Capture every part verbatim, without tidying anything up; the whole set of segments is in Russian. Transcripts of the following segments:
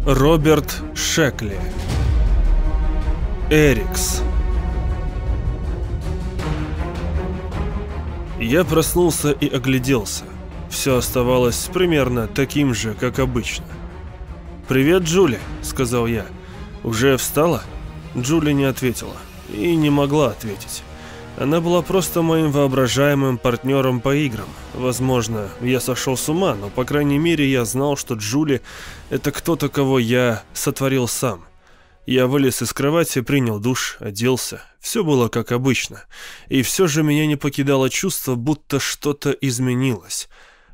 Роберт Шекли. Эрикс. Я проснулся и огляделся. Все оставалось примерно таким же, как обычно. «Привет, Джули», — сказал я. «Уже встала?» Джули не ответила. И не могла ответить. Она была просто моим воображаемым партнером по играм. Возможно, я сошел с ума, но, по крайней мере, я знал, что Джули — это кто-то, кого я сотворил сам. Я вылез из кровати, принял душ, оделся. Все было как обычно. И все же меня не покидало чувство, будто что-то изменилось.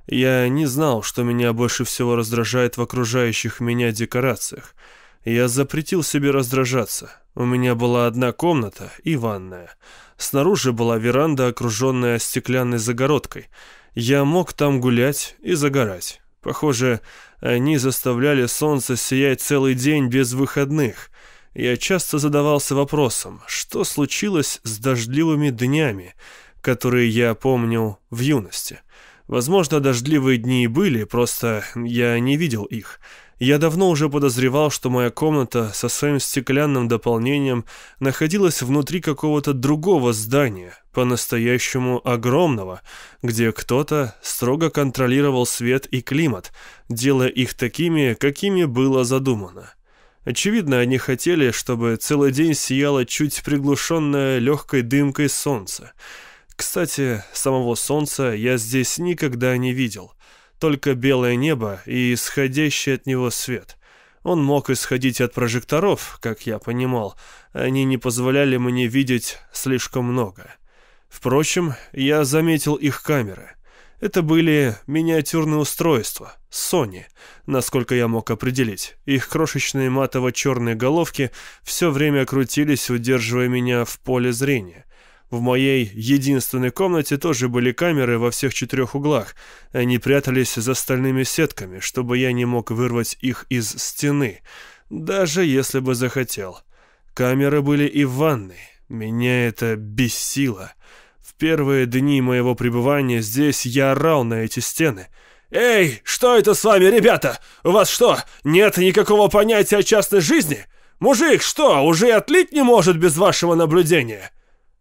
Я не знал, что меня больше всего раздражает в окружающих меня декорациях. Я запретил себе раздражаться. У меня была одна комната и ванная. Снаружи была веранда, окруженная стеклянной загородкой. Я мог там гулять и загорать. Похоже, они заставляли солнце сиять целый день без выходных. Я часто задавался вопросом, что случилось с дождливыми днями, которые я помнил в юности. Возможно, дождливые дни и были, просто я не видел их. Я давно уже подозревал, что моя комната со своим стеклянным дополнением находилась внутри какого-то другого здания, по-настоящему огромного, где кто-то строго контролировал свет и климат, делая их такими, какими было задумано. Очевидно, они хотели, чтобы целый день сияло чуть приглушенное легкой дымкой солнце. Кстати, самого солнца я здесь никогда не видел. Только белое небо и исходящий от него свет. Он мог исходить от прожекторов, как я понимал. Они не позволяли мне видеть слишком много. Впрочем, я заметил их камеры. Это были миниатюрные устройства, Sony, насколько я мог определить. Их крошечные матово-черные головки все время крутились, удерживая меня в поле зрения. В моей единственной комнате тоже были камеры во всех четырех углах. Они прятались за стальными сетками, чтобы я не мог вырвать их из стены, даже если бы захотел. Камеры были и в ванной. Меня это бесило. В первые дни моего пребывания здесь я орал на эти стены. «Эй, что это с вами, ребята? У вас что, нет никакого понятия о частной жизни? Мужик, что, уже отлить не может без вашего наблюдения?»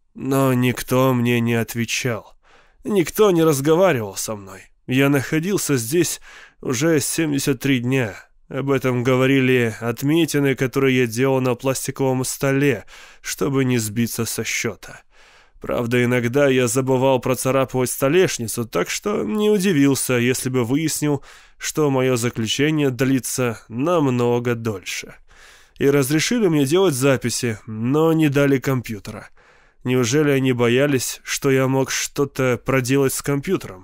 Но никто мне не отвечал. Никто не разговаривал со мной. Я находился здесь уже семьдесят три дня. Об этом говорили отметины, которые я делал на пластиковом столе, чтобы не сбиться со счета. Правда, иногда я забывал процарапывать столешницу, так что не удивился, если бы выяснил, что мое заключение длится намного дольше. И разрешили мне делать записи, но не дали компьютера. Неужели они боялись, что я мог что-то проделать с компьютером?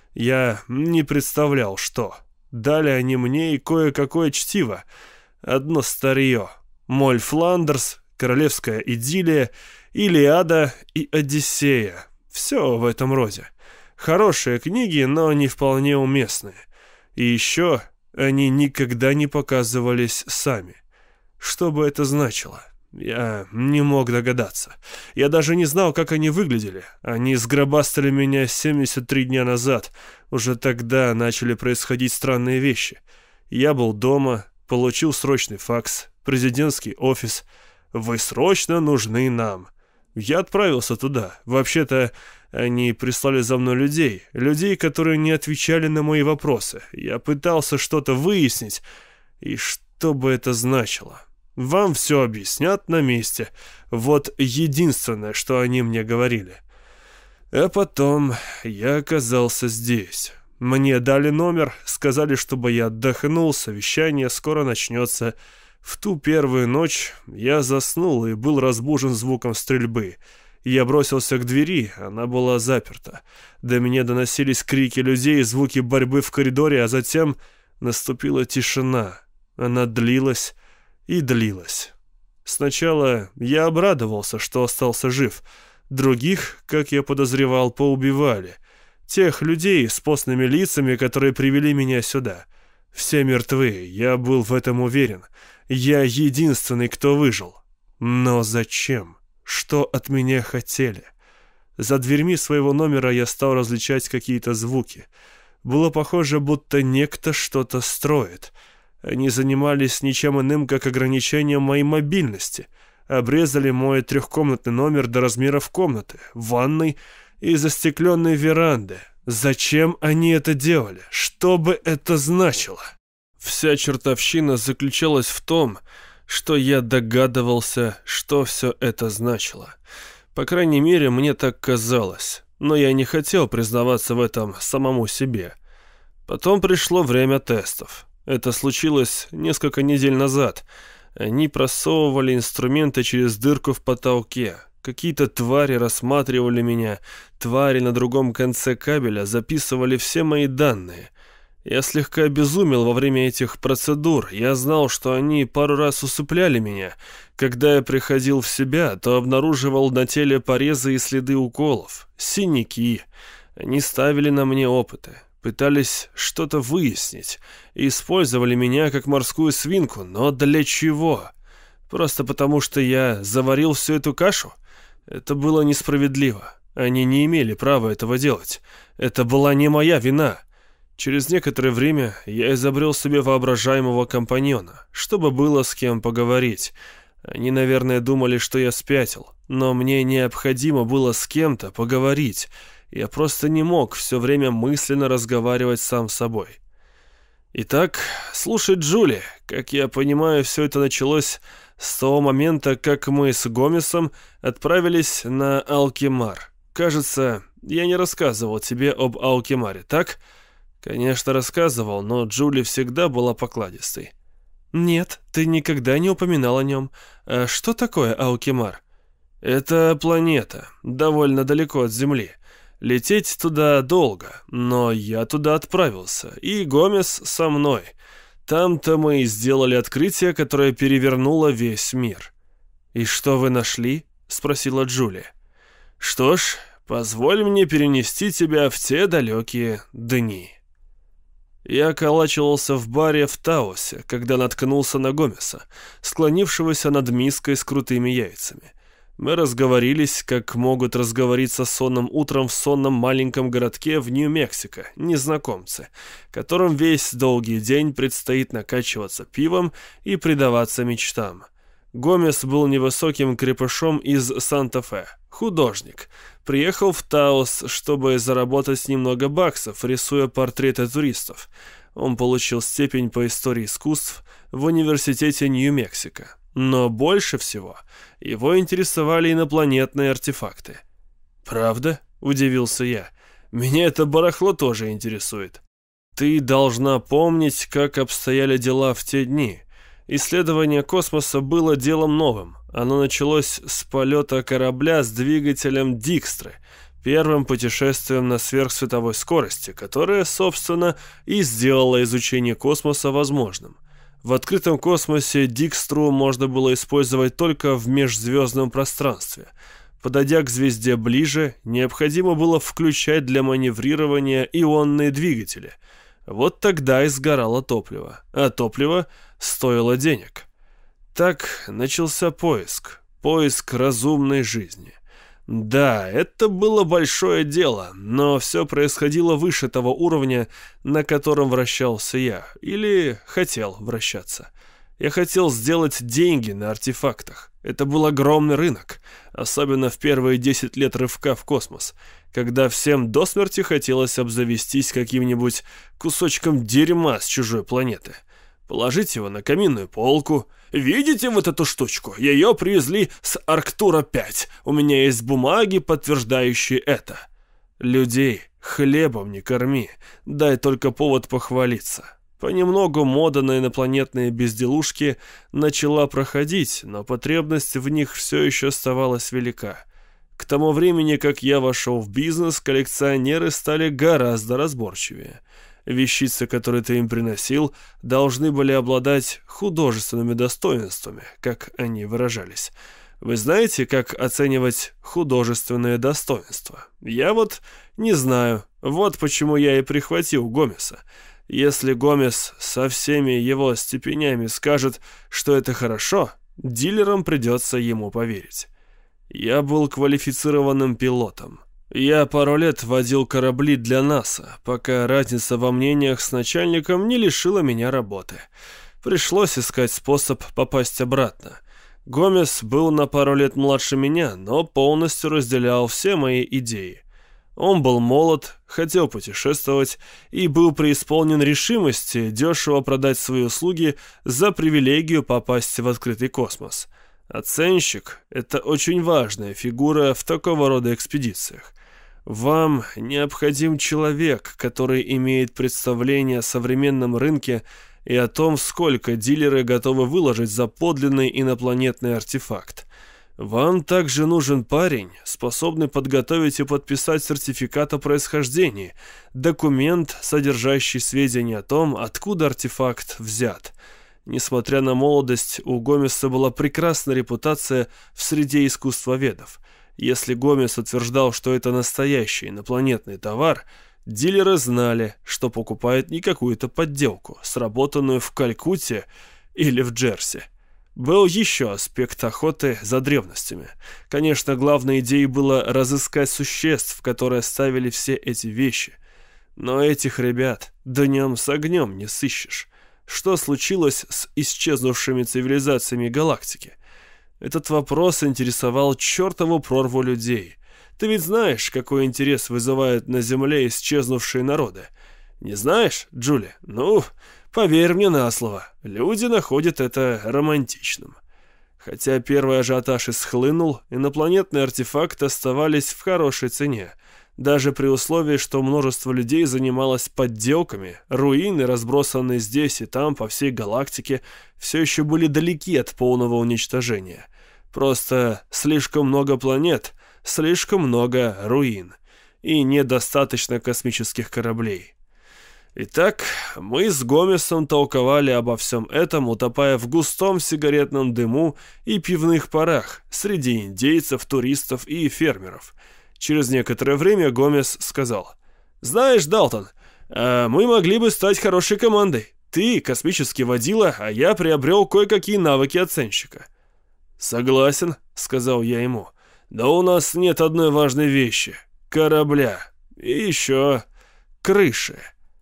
Я не представлял, что. Дали они мне и кое-какое чтиво. Одно старье. Моль Фландерс, Королевская идиллия, Илиада и Одиссея. Все в этом роде. Хорошие книги, но не вполне уместные. И еще они никогда не показывались сами. Что бы это значило? Я не мог догадаться. Я даже не знал, как они выглядели. Они сгробастали меня семьдесят три дня назад. Уже тогда начали происходить странные вещи. Я был дома, получил срочный факс, президентский офис. «Вы срочно нужны нам». Я отправился туда. Вообще-то, они прислали за мной людей. Людей, которые не отвечали на мои вопросы. Я пытался что-то выяснить. И что бы это значило? Вам все объяснят на месте. Вот единственное, что они мне говорили. А потом я оказался здесь. Мне дали номер, сказали, чтобы я отдохнул, совещание скоро начнется. В ту первую ночь я заснул и был разбужен звуком стрельбы. Я бросился к двери, она была заперта. До меня доносились крики людей и звуки борьбы в коридоре, а затем наступила тишина. Она длилась и длилась. Сначала я обрадовался, что остался жив. Других, как я подозревал, поубивали. Тех людей с постными лицами, которые привели меня сюда. Все мертвы, я был в этом уверен. Я единственный, кто выжил. Но зачем? Что от меня хотели? За дверьми своего номера я стал различать какие-то звуки. Было похоже, будто некто что-то строит. Они занимались ничем иным, как ограничением моей мобильности. Обрезали мой трехкомнатный номер до размеров комнаты, ванной и застекленной веранды. Зачем они это делали? Что бы это значило? Вся чертовщина заключалась в том, что я догадывался, что все это значило. По крайней мере, мне так казалось, но я не хотел признаваться в этом самому себе. Потом пришло время тестов. Это случилось несколько недель назад. Они просовывали инструменты через дырку в потолке. Какие-то твари рассматривали меня. Твари на другом конце кабеля записывали все мои данные. Я слегка обезумел во время этих процедур. Я знал, что они пару раз усыпляли меня. Когда я приходил в себя, то обнаруживал на теле порезы и следы уколов, синяки. Они ставили на мне опыты, пытались что-то выяснить и использовали меня как морскую свинку. Но для чего? Просто потому, что я заварил всю эту кашу? Это было несправедливо. Они не имели права этого делать. Это была не моя вина. Через некоторое время я изобрел себе воображаемого компаньона, чтобы было с кем поговорить. Они, наверное, думали, что я спятил, но мне необходимо было с кем-то поговорить. Я просто не мог все время мысленно разговаривать сам с собой. Итак, слушай, Джули, как я понимаю, все это началось с того момента, как мы с Гомесом отправились на Алкимар. Кажется, я не рассказывал тебе об Алкимаре, так? Конечно, рассказывал, но Джули всегда была покладистой. Нет, ты никогда не упоминал о нем. А что такое Алкимар? Это планета, довольно далеко от Земли. Лететь туда долго, но я туда отправился, и Гомес со мной. Там-то мы и сделали открытие, которое перевернуло весь мир. «И что вы нашли?» — спросила Джулия. «Что ж, позволь мне перенести тебя в те далекие дни». Я околачивался в баре в Таосе, когда наткнулся на Гомеса, склонившегося над миской с крутыми яйцами. Мы разговорились, как могут разговориться сонным утром в сонном маленьком городке в Нью-Мексико незнакомцы, которым весь долгий день предстоит накачиваться пивом и предаваться мечтам. Гомес был невысоким крепышом из Санта-Фе, художник. Приехал в Таос, чтобы заработать немного баксов, рисуя портреты туристов. Он получил степень по истории искусств в университете Нью-Мексико. Но больше всего его интересовали инопланетные артефакты. «Правда?» – удивился я. «Меня это барахло тоже интересует». «Ты должна помнить, как обстояли дела в те дни. Исследование космоса было делом новым. Оно началось с полета корабля с двигателем Дикстры, первым путешествием на сверхсветовой скорости, которое, собственно, и сделало изучение космоса возможным. В открытом космосе Дикстру можно было использовать только в межзвездном пространстве. Подойдя к звезде ближе, необходимо было включать для маневрирования ионные двигатели. Вот тогда и сгорало топливо, а топливо стоило денег. Так начался поиск, поиск разумной жизни. Да, это было большое дело, но все происходило выше того уровня, на котором вращался я, или хотел вращаться. Я хотел сделать деньги на артефактах. Это был огромный рынок, особенно в первые десять лет рывка в космос, когда всем до смерти хотелось обзавестись каким-нибудь кусочком дерьма с чужой планеты. Положить его на каминную полку. Видите вот эту штучку? Ее привезли с Арктура пять. У меня есть бумаги, подтверждающие это. Людей хлебом не корми, дай только повод похвалиться. Понемногу мода на инопланетные безделушки начала проходить, но потребность в них все еще оставалась велика. К тому времени, как я вошел в бизнес, коллекционеры стали гораздо разборчивее. Вещицы, которые ты им приносил, должны были обладать художественными достоинствами, как они выражались. Вы знаете, как оценивать художественные достоинства? Я вот не знаю. Вот почему я и прихватил Гомеса. Если Гомес со всеми его степенями скажет, что это хорошо, дилерам придется ему поверить. Я был квалифицированным пилотом. Я пару лет водил корабли для НАСА, пока разница во мнениях с начальником не лишила меня работы. Пришлось искать способ попасть обратно. Гомес был на пару лет младше меня, но полностью разделял все мои идеи. Он был молод, хотел путешествовать и был преисполнен решимости дешево продать свои услуги за привилегию попасть в открытый космос. Оценщик – это очень важная фигура в такого рода экспедициях. Вам необходим человек, который имеет представление о современном рынке и о том, сколько дилеры готовы выложить за подлинный инопланетный артефакт. Вам также нужен парень, способный подготовить и подписать сертификат о происхождении, документ, содержащий сведения о том, откуда артефакт взят. Несмотря на молодость, у Гомеса была прекрасная репутация в среде искусствоведов. Если Гомес утверждал, что это настоящий инопланетный товар, дилеры знали, что покупают не какую-то подделку, сработанную в Калькутте или в Джерси. Был еще аспект охоты за древностями. Конечно, главной идеей было разыскать существ, которые оставили все эти вещи. Но этих ребят днем с огнем не сыщешь. Что случилось с исчезнувшими цивилизациями галактики? Этот вопрос интересовал чертову прорву людей. Ты ведь знаешь, какой интерес вызывают на Земле исчезнувшие народы? Не знаешь, Джули? Ну, поверь мне на слово, люди находят это романтичным. Хотя первый ажиотаж исхлынул, инопланетные артефакты оставались в хорошей цене. Даже при условии, что множество людей занималось подделками, руины, разбросанные здесь и там по всей галактике, все еще были далеки от полного уничтожения. Просто слишком много планет, слишком много руин и недостаточно космических кораблей. Итак, мы с Гомесом толковали обо всем этом, утопая в густом сигаретном дыму и пивных парах среди индейцев, туристов и фермеров. Через некоторое время Гомес сказал: «Знаешь, Далтон, мы могли бы стать хорошей командой. Ты космический водила, а я приобрел кое-какие навыки оценщика». «Согласен», — сказал я ему. «Но у нас нет одной важной вещи — корабля. И еще крыши».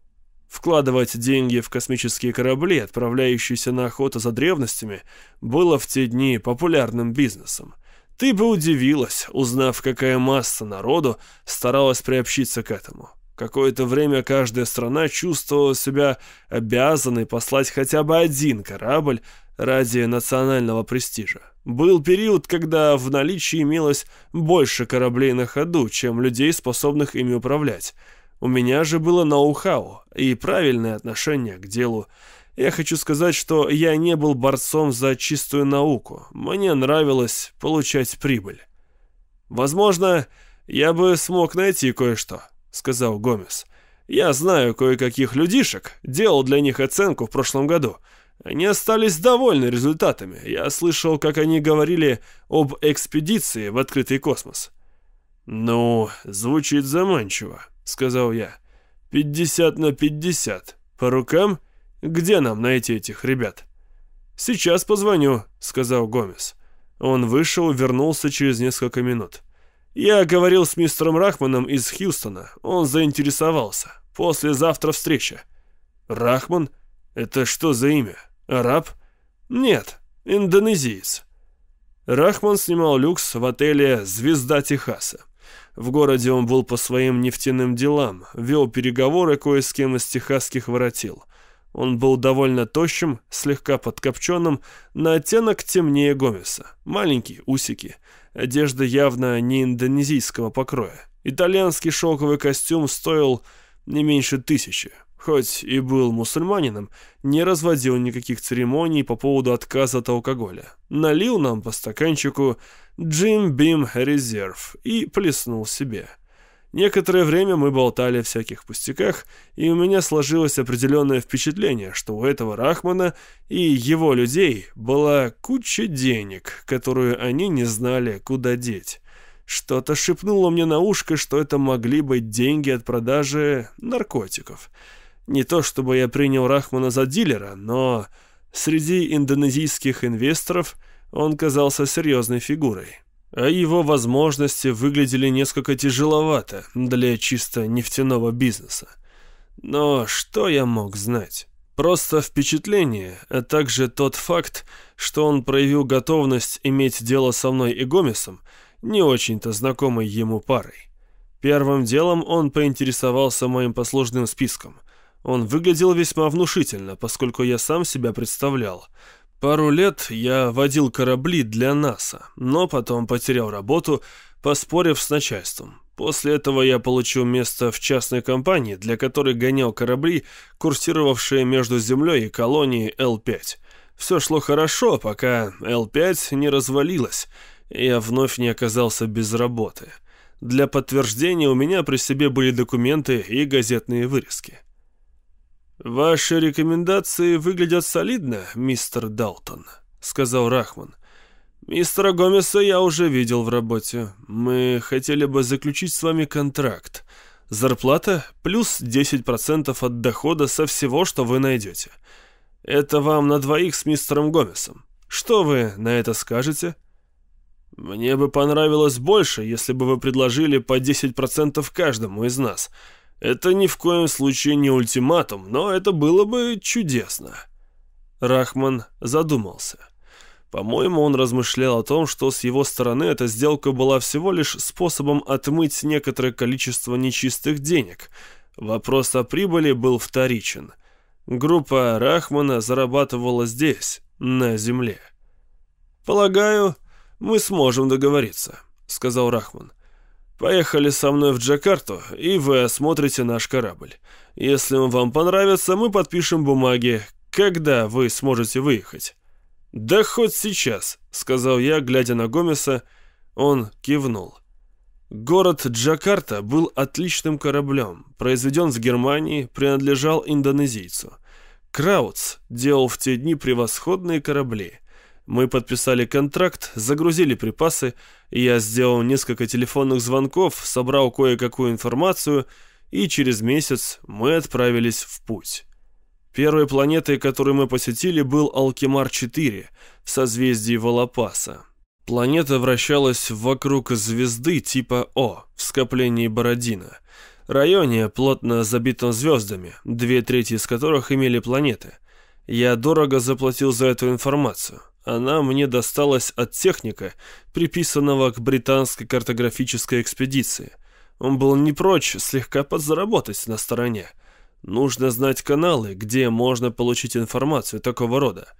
Вкладывать деньги в космические корабли, отправляющиеся на охоту за древностями, было в те дни популярным бизнесом. Ты бы удивилась, узнав, какая масса народу старалась приобщиться к этому. Какое-то время каждая страна чувствовала себя обязанной послать хотя бы один корабль ради национального престижа. Был период, когда в наличии имелось больше кораблей на ходу, чем людей, способных ими управлять. У меня же было ноу-хау и правильное отношение к делу. Я хочу сказать, что я не был борцом за чистую науку. Мне нравилось получать прибыль. «Возможно, я бы смог найти кое-что», — сказал Гомес. «Я знаю кое-каких людишек, делал для них оценку в прошлом году. Они остались довольны результатами. Я слышал, как они говорили об экспедиции в открытый космос». «Ну, звучит заманчиво», — сказал я. «Пятьдесят на пятьдесят. По рукам? Где нам найти этих ребят?» «Сейчас позвоню», — сказал Гомес. Он вышел и вернулся через несколько минут. «Я говорил с мистером Рахманом из Хьюстона. Он заинтересовался. Послезавтра встреча». «Рахман? Это что за имя? Араб?» «Нет, индонезиец». Рахман снимал люкс в отеле «Звезда Техаса». В городе он был по своим нефтяным делам, вел переговоры кое с кем из техасских воротил. Он был довольно тощим, слегка подкопченным, на оттенок темнее Гомеса. Маленькие усики, одежда явно не индонезийского покроя. Итальянский шелковый костюм стоил не меньше тысячи. Хоть и был мусульманином, не разводил никаких церемоний по поводу отказа от алкоголя. Налил нам по стаканчику Jim Beam Reserve и плеснул себе. Некоторое время мы болтали о всяких пустяках, и у меня сложилось определенное впечатление, что у этого Рахмана и его людей была куча денег, которую они не знали, куда деть. Что-то шепнуло мне на ушко, что это могли быть деньги от продажи наркотиков. Не то чтобы я принял Рахмана за дилера, но среди индонезийских инвесторов он казался серьезной фигурой. А его возможности выглядели несколько тяжеловато для чисто нефтяного бизнеса. Но что я мог знать? Просто впечатление, а также тот факт, что он проявил готовность иметь дело со мной и Гомесом, не очень-то знакомой ему парой. Первым делом он поинтересовался моим послужным списком. Он выглядел весьма внушительно, поскольку я сам себя представлял. Пару лет я водил корабли для НАСА, но потом потерял работу, поспорив с начальством. После этого я получил место в частной компании, для которой гонял корабли, курсировавшие между Землей и колонией Эл пять. Все шло хорошо, пока Эл пять не развалилась, и я вновь не оказался без работы. Для подтверждения у меня при себе были документы и газетные вырезки. «Ваши рекомендации выглядят солидно, мистер Далтон», — сказал Рахман. «Мистера Гомеса я уже видел в работе. Мы хотели бы заключить с вами контракт. Зарплата плюс десять процентов от дохода со всего, что вы найдете. Это вам на двоих с мистером Гомесом. Что вы на это скажете?» «Мне бы понравилось больше, если бы вы предложили по десять процентов каждому из нас. Это ни в коем случае не ультиматум, но это было бы чудесно». Рахман задумался. По-моему, он размышлял о том, что с его стороны эта сделка была всего лишь способом отмыть некоторое количество нечистых денег. Вопрос о прибыли был вторичен. Группа Рахмана зарабатывала здесь, на земле. «Полагаю, мы сможем договориться», — сказал Рахман. «Поехали со мной в Джакарту, и вы осмотрите наш корабль. Если он вам понравится, мы подпишем бумаги. Когда вы сможете выехать?» «Да хоть сейчас», — сказал я, глядя на Гомеса. Он кивнул. Город Джакарта был отличным кораблем, произведен в Германии, принадлежал индонезийцу. Краутс делал в те дни превосходные корабли. Мы подписали контракт, загрузили припасы, я сделал несколько телефонных звонков, собрал кое-какую информацию, и через месяц мы отправились в путь. Первой планетой, которую мы посетили, был Алкимар четыре в созвездии Волопаса. Планета вращалась вокруг звезды типа О в скоплении Бородино, районе, плотно забитом звездами, две трети из которых имели планеты. Я дорого заплатил за эту информацию. Она мне досталась от техника, приписанного к британской картографической экспедиции. Он был не прочь слегка подзаработать на стороне. Нужно знать каналы, где можно получить информацию такого рода.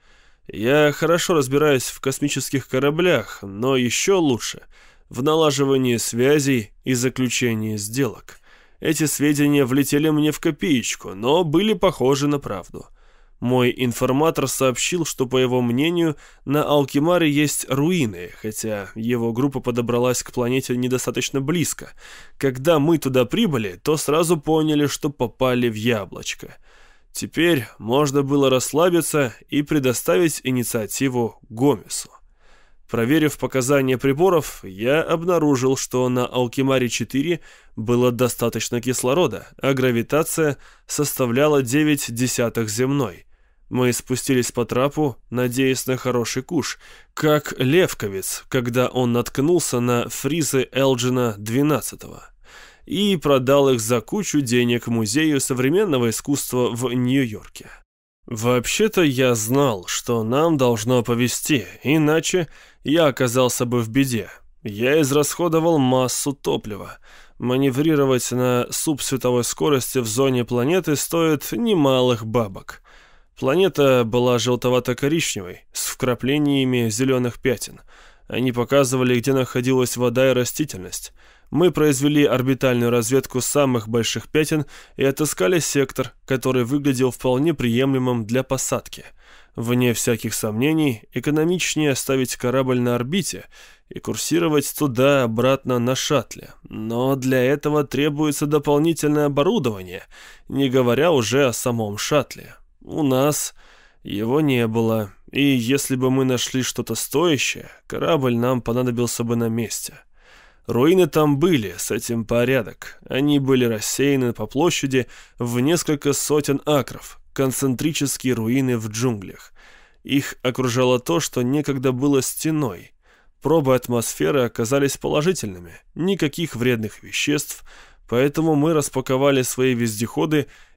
Я хорошо разбираюсь в космических кораблях, но еще лучше в налаживании связей и заключении сделок. Эти сведения влетели мне в копеечку, но были похожи на правду. Мой информатор сообщил, что, по его мнению, на Алкимаре есть руины, хотя его группа подобралась к планете недостаточно близко. Когда мы туда прибыли, то сразу поняли, что попали в яблочко. Теперь можно было расслабиться и предоставить инициативу Гомесу. Проверив показания приборов, я обнаружил, что на Алкимаре четыре было достаточно кислорода, а гравитация составляла девять десятых земной. Мы спустились по трапу, надеясь на хороший куш, как левковец, когда он наткнулся на фризы Элджина двенадцатого, и продал их за кучу денег Музею современного искусства в Нью-Йорке. Вообще-то я знал, что нам должно повезти, иначе я оказался бы в беде. Я израсходовал массу топлива. Маневрировать на субсветовой скорости в зоне планеты стоит немалых бабок. Планета была желтовато-коричневой, с вкраплениями зеленых пятен. Они показывали, где находилась вода и растительность. Мы произвели орбитальную разведку самых больших пятен и отыскали сектор, который выглядел вполне приемлемым для посадки. Вне всяких сомнений, экономичнее оставить корабль на орбите и курсировать туда-обратно на шаттле. Но для этого требуется дополнительное оборудование, не говоря уже о самом шаттле. У нас его не было, и если бы мы нашли что-то стоящее, корабль нам понадобился бы на месте. Руины там были, с этим порядок. Они были рассеяны по площади в несколько сотен акров, концентрические руины в джунглях. Их окружало то, что некогда было стеной. Пробы атмосферы оказались положительными, никаких вредных веществ, поэтому мы распаковали свои вездеходы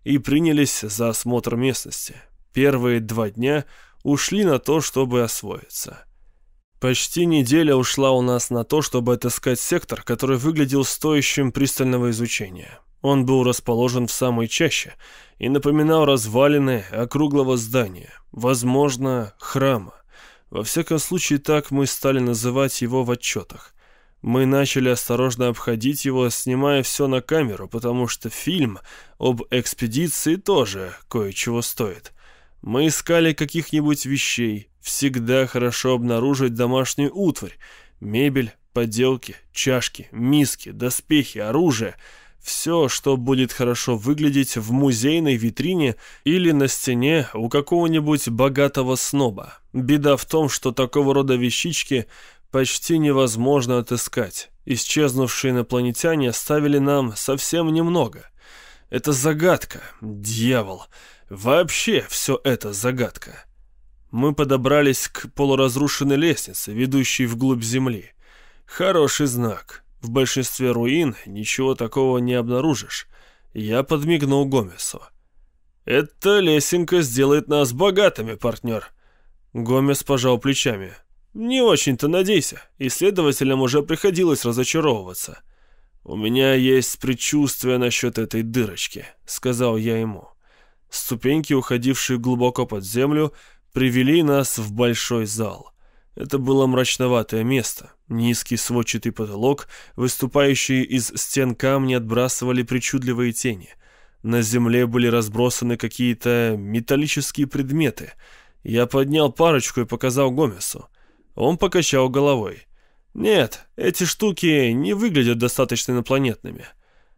и принялись за осмотр местности. Первые два дня ушли на то, чтобы освоиться. Почти неделя ушла у нас на то, чтобы отыскать сектор, который выглядел стоящим пристального изучения. Он был расположен в самой чаще и напоминал развалины округлого здания, возможно, храма. Во всяком случае, так мы стали называть его в отчетах. Мы начали осторожно обходить его, снимая все на камеру, потому что фильм об экспедиции тоже кое-чего стоит. Мы искали каких-нибудь вещей, всегда хорошо обнаружить домашнюю утварь, мебель, поделки, чашки, миски, доспехи, оружие. Все, что будет хорошо выглядеть в музейной витрине или на стене у какого-нибудь богатого сноба. Беда в том, что такого рода вещички почти невозможно отыскать. Исчезнувшие инопланетяне оставили нам совсем немного. Это загадка, дьявол. Вообще все это загадка. Мы подобрались к полуразрушенной лестнице, ведущей вглубь земли. Хороший знак. В большинстве руин ничего такого не обнаружишь. Я подмигнул Гомесу. «Эта лесенка сделает нас богатыми, партнер». Гомес пожал плечами. «Не очень-то надейся. Исследователям уже приходилось разочаровываться». «У меня есть предчувствие насчет этой дырочки», — сказал я ему. Ступеньки, уходившие глубоко под землю, привели нас в большой зал. Это было мрачноватое место. Низкий сводчатый потолок, выступающие из стен камни, отбрасывали причудливые тени. На земле были разбросаны какие-то металлические предметы. Я поднял парочку и показал Гомесу. Он покачал головой. «Нет, эти штуки не выглядят достаточно инопланетными.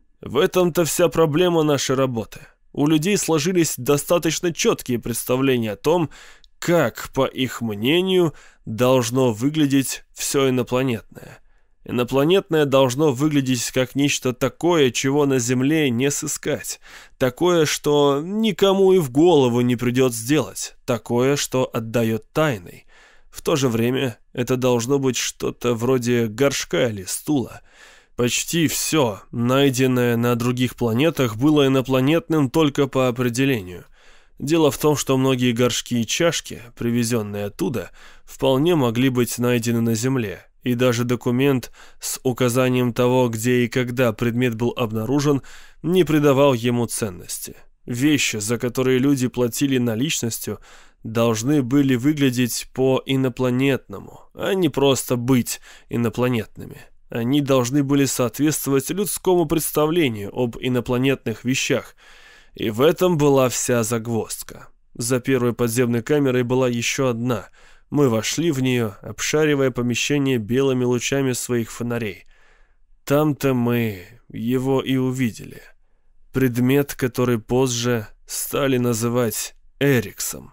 В этом-то вся проблема нашей работы. У людей сложились достаточно четкие представления о том, как, по их мнению, должно выглядеть все инопланетное. Инопланетное должно выглядеть как нечто такое, чего на Земле не сыскать. Такое, что никому и в голову не придет сделать. Такое, что отдает тайной. В то же время это должно быть что-то вроде горшка или стула. Почти все, найденное на других планетах, было инопланетным только по определению. Дело в том, что многие горшки и чашки, привезенные оттуда, вполне могли быть найдены на Земле, и даже документ с указанием того, где и когда предмет был обнаружен, не придавал ему ценности. Вещи, за которые люди платили наличностью, должны были выглядеть по-инопланетному, а не просто быть инопланетными. Они должны были соответствовать людскому представлению об инопланетных вещах, и в этом была вся загвоздка. За первой подземной камерой была еще одна. Мы вошли в нее, обшаривая помещение белыми лучами своих фонарей. Там-то мы его и увидели. Предмет, который позже стали называть Эриксом.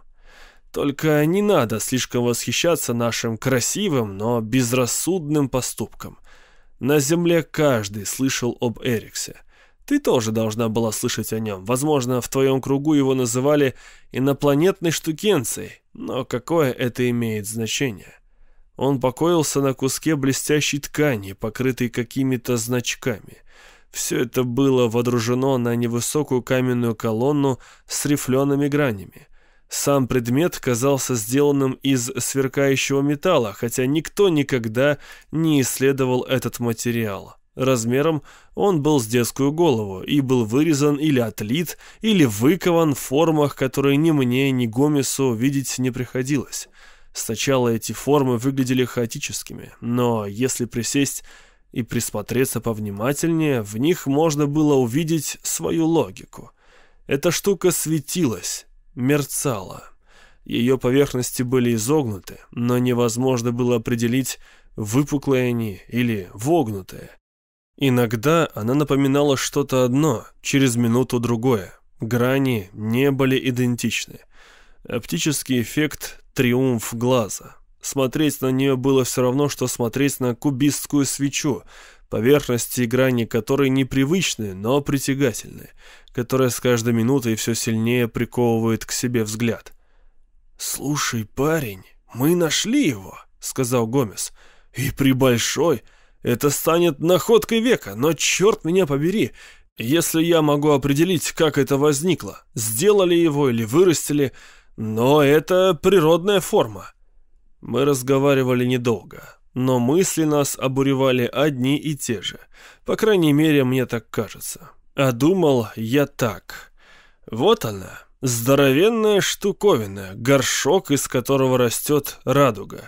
Только не надо слишком восхищаться нашим красивым, но безрассудным поступком. На Земле каждый слышал об Эриксе. Ты тоже должна была слышать о нем. Возможно, в твоем кругу его называли инопланетной штукенцией, но какое это имеет значение? Он покоился на куске блестящей ткани, покрытой какими-то значками. Все это было водружено на невысокую каменную колонну с рифлеными гранями. Сам предмет казался сделанным из сверкающего металла, хотя никто никогда не исследовал этот материал. Размером он был с детскую голову и был вырезан или отлит, или выкован в формах, которые ни мне, ни Гомесу видеть не приходилось. Сначала эти формы выглядели хаотическими, но если присесть и присмотреться повнимательнее, в них можно было увидеть свою логику. Эта штука светилась, мерцала. Ее поверхности были изогнуты, но невозможно было определить, выпуклые они или вогнутые. Иногда она напоминала что-то одно, через минуту другое. Грани не были идентичны. Оптический эффект — триумф глаза. Смотреть на нее было все равно, что смотреть на кубистскую свечу, поверхности и грани которой непривычны, но притягательны, которая с каждой минутой все сильнее приковывает к себе взгляд. «Слушай, парень, мы нашли его», — сказал Гомес. «И при большой... Это станет находкой века, но черт меня побери, Если я могу определить, как это возникло, сделали его или вырастили, но это природная форма». Мы разговаривали недолго, но мысли нас обуревали одни и те же. По крайней мере, мне так кажется. А думал я так. Вот она, здоровенная штуковина, горшок, из которого растет радуга.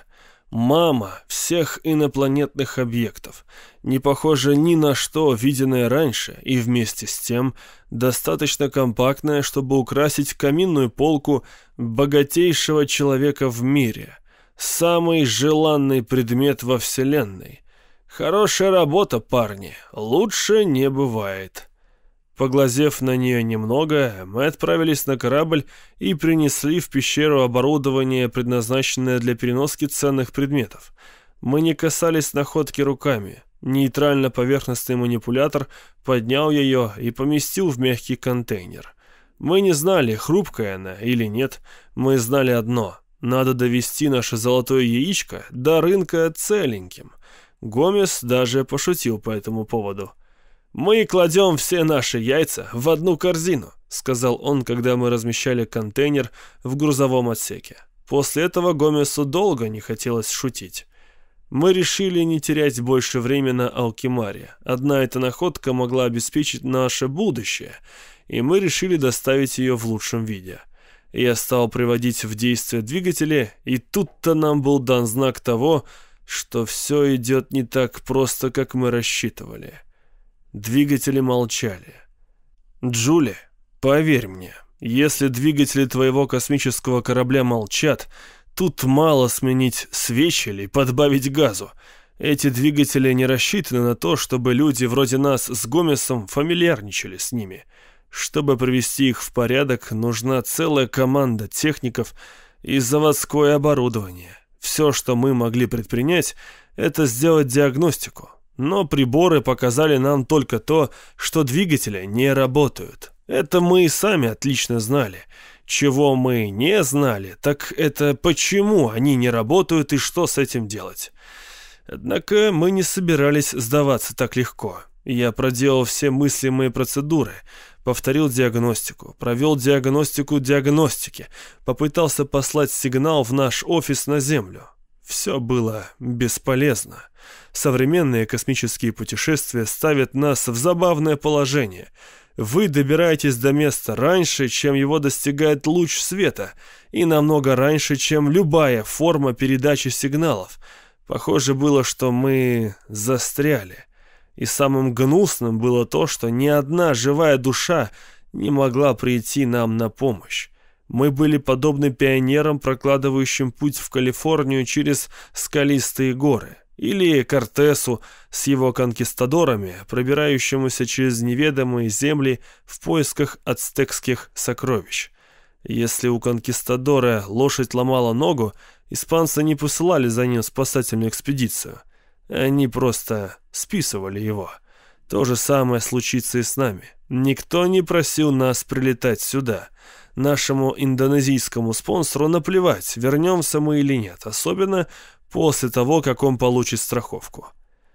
Мама всех инопланетных объектов, не похожа ни на что, виденное раньше, и вместе с тем достаточно компактная, чтобы украсить каминную полку богатейшего человека в мире. Самый желанный предмет во Вселенной. Хорошая работа, парни, лучше не бывает. Поглазев на нее немного, мы отправились на корабль и принесли в пещеру оборудование, предназначенное для переноски ценных предметов. Мы не касались находки руками. Нейтрально-поверхностный манипулятор поднял ее и поместил в мягкий контейнер. Мы не знали, хрупкая она или нет. Мы знали одно: надо довести наше золотое яичко до рынка целеньким. Гомес даже пошутил по этому поводу. «Мы кладем все наши яйца в одну корзину», — сказал он, когда мы размещали контейнер в грузовом отсеке. После этого Гомесу долго не хотелось шутить. Мы решили не терять больше времени на Алкимаре. Одна эта находка могла обеспечить наше будущее, и мы решили доставить ее в лучшем виде. Я стал приводить в действие двигатели, и тут-то нам был дан знак того, что все идет не так просто, как мы рассчитывали. Двигатели молчали. «Джули, поверь мне, если двигатели твоего космического корабля молчат, тут мало сменить свечи или подбавить газу. Эти двигатели не рассчитаны на то, чтобы люди вроде нас с Гомесом фамильярничали с ними. Чтобы привести их в порядок, нужна целая команда техников и заводское оборудование. Все, что мы могли предпринять, это сделать диагностику. Но приборы показали нам только то, что двигатели не работают. Это мы и сами отлично знали. Чего мы не знали, так это почему они не работают и что с этим делать. Однако мы не собирались сдаваться так легко. Я проделал все мыслимые процедуры, повторил диагностику, провел диагностику диагностики, попытался послать сигнал в наш офис на Землю. Все было бесполезно. Современные космические путешествия ставят нас в забавное положение. Вы добираетесь до места раньше, чем его достигает луч света, и намного раньше, чем любая форма передачи сигналов. Похоже было, что мы застряли. И самым гнусным было то, что ни одна живая душа не могла прийти нам на помощь. Мы были подобны пионерам, прокладывающим путь в Калифорнию через скалистые горы, или Кортесу с его конкистадорами, пробирающемуся через неведомые земли в поисках ацтекских сокровищ. Если у конкистадора лошадь ломала ногу, испанцы не посылали за ним спасательную экспедицию. Они просто списывали его. То же самое случится и с нами. Никто не просил нас прилетать сюда. Нашему индонезийскому спонсору наплевать, вернемся мы или нет, особенно после того, как он получит страховку.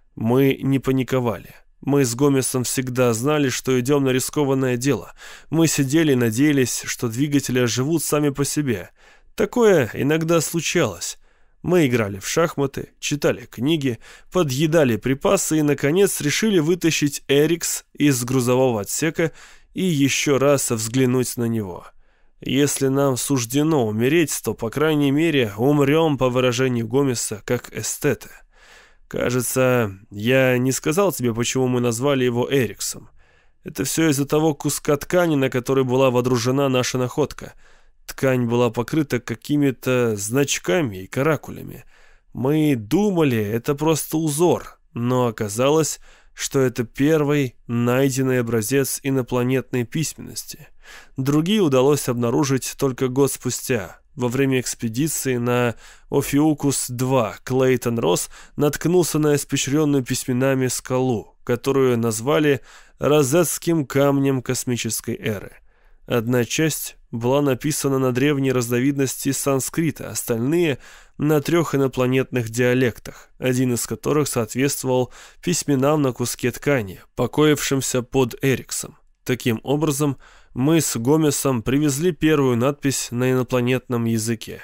Мы не паниковали. Мы с Гомесом всегда знали, что идем на рискованное дело. Мы сидели и надеялись, что двигатели оживут сами по себе. Такое иногда случалось. Мы играли в шахматы, читали книги, подъедали припасы и, наконец, решили вытащить Эрикс из грузового отсека и еще раз взглянуть на него. Если нам суждено умереть, то, по крайней мере, умрем, по выражению Гомеса, как эстеты. Кажется, я не сказал тебе, почему мы назвали его Эриксом. Это все из-за того куска ткани, на который была водружена наша находка. Ткань была покрыта какими-то значками и каракулями. Мы думали, это просто узор, но оказалось, что это первый найденный образец инопланетной письменности. Другие удалось обнаружить только год спустя. Во время экспедиции на Офиукус-два Клейтон Росс наткнулся на испещренную письменами скалу, которую назвали «Розетским камнем космической эры». Одна часть была написана на древней разновидности санскрита, остальные — на трех инопланетных диалектах, один из которых соответствовал письменам на куске ткани, покоившимся под Эриксом. Таким образом, мы с Гомесом привезли первую надпись на инопланетном языке.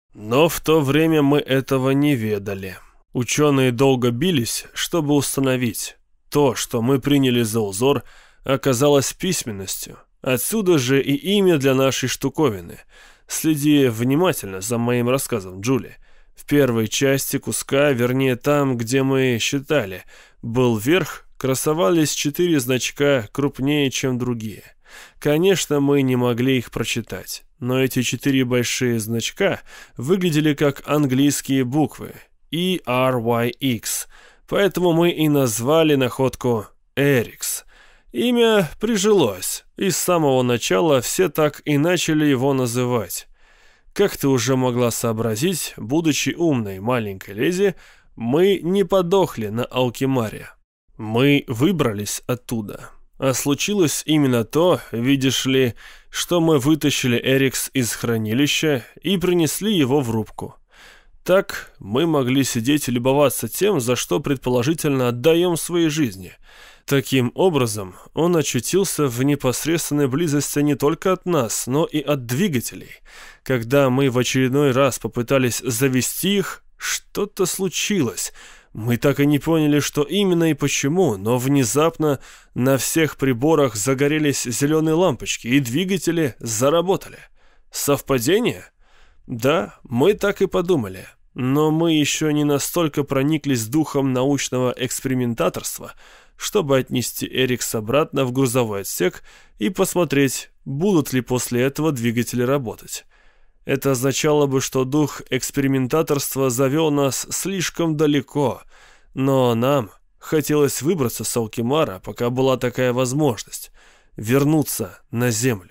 Но в то время мы этого не ведали. Ученые долго бились, чтобы установить. То, что мы приняли за узор, оказалось письменностью. Отсюда же и имя для нашей штуковины. Следи внимательно за моим рассказом, Джули. В первой части куска, вернее там, где мы считали, был верх, красовались четыре значка крупнее, чем другие. Конечно, мы не могли их прочитать, но эти четыре большие значка выглядели как английские буквы И Р Y X, поэтому мы и назвали находку Эрикс. Имя прижилось, и с самого начала все так и начали его называть. Как ты уже могла сообразить, будучи умной маленькой леди, мы не подохли на Алкимаре. Мы выбрались оттуда. А случилось именно то, видишь ли, что мы вытащили Эрикс из хранилища и принесли его в рубку. Так мы могли сидеть и любоваться тем, за что предположительно отдаем свои жизни. Таким образом, он очутился в непосредственной близости не только от нас, но и от двигателей. Когда мы в очередной раз попытались завести их, что-то случилось. Мы так и не поняли, что именно и почему, но внезапно на всех приборах загорелись зеленые лампочки, и двигатели заработали. Совпадение? Да, мы так и подумали. Но мы еще не настолько прониклись духом научного экспериментаторства, чтобы отнести Эрикс обратно в грузовой отсек и посмотреть, будут ли после этого двигатели работать. Это означало бы, что дух экспериментаторства завел нас слишком далеко, но нам хотелось выбраться с Алкимара, пока была такая возможность, вернуться на Землю.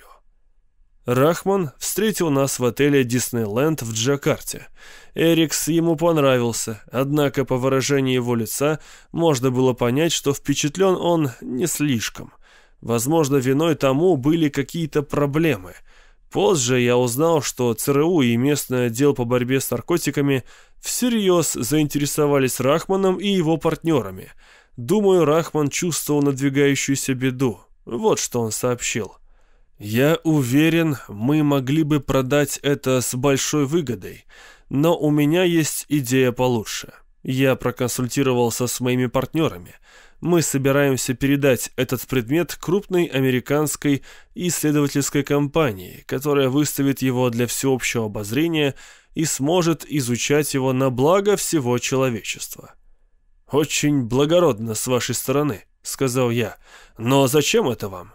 Рахман встретил нас в отеле «Диснейленд» в Джакарте. Эрикс ему понравился, однако по выражению его лица можно было понять, что впечатлен он не слишком. Возможно, виной тому были какие-то проблемы. Позже я узнал, что ЦРУ и местный отдел по борьбе с наркотиками всерьез заинтересовались Рахманом и его партнерами. Думаю, Рахман чувствовал надвигающуюся беду. Вот что он сообщил. «Я уверен, мы могли бы продать это с большой выгодой, но у меня есть идея получше. Я проконсультировался с моими партнерами. Мы собираемся передать этот предмет крупной американской исследовательской компании, которая выставит его для всеобщего обозрения и сможет изучать его на благо всего человечества». «Очень благородно с вашей стороны», — сказал я. «Но зачем это вам?»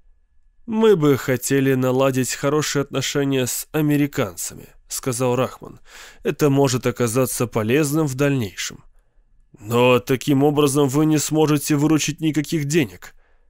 «Мы бы хотели наладить хорошие отношения с американцами», — сказал Рахман. «Это может оказаться полезным в дальнейшем». «Но таким образом вы не сможете выручить никаких денег».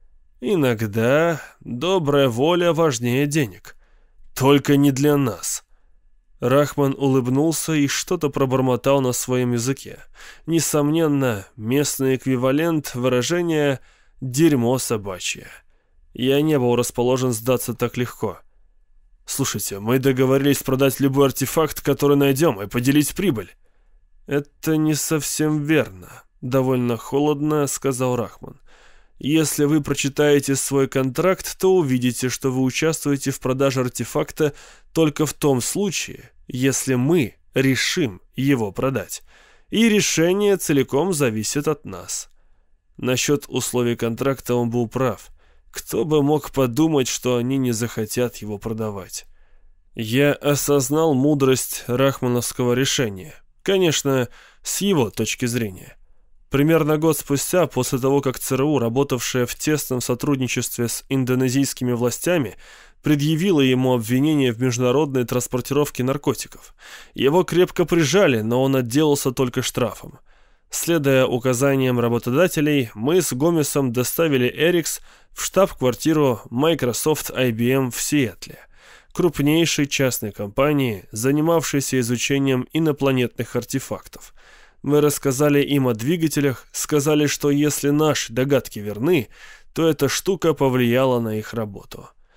«Иногда добрая воля важнее денег. Только не для нас». Рахман улыбнулся и что-то пробормотал на своем языке. Несомненно, местный эквивалент выражения «дерьмо собачье». Я не был расположен сдаться так легко. «Слушайте, мы договорились продать любой артефакт, который найдем, и поделить прибыль». «Это не совсем верно», — довольно холодно сказал Рахман. «Если вы прочитаете свой контракт, то увидите, что вы участвуете в продаже артефакта только в том случае, если мы решим его продать. И решение целиком зависит от нас». Насчет условий контракта он был прав. Кто бы мог подумать, что они не захотят его продавать? Я осознал мудрость рахмановского решения. Конечно, с его точки зрения. Примерно год спустя, после того, как ЦРУ, работавшая в тесном сотрудничестве с индонезийскими властями, предъявила ему обвинение в международной транспортировке наркотиков, его крепко прижали, но он отделался только штрафом. Следуя указаниям работодателей, мы с Гомесом доставили Эрикс в штаб-квартиру Microsoft ай би эм в Сиэтле, крупнейшей частной компании, занимавшейся изучением инопланетных артефактов. Мы рассказали им о двигателях, сказали, что если наши догадки верны, то эта штука повлияла на их работу.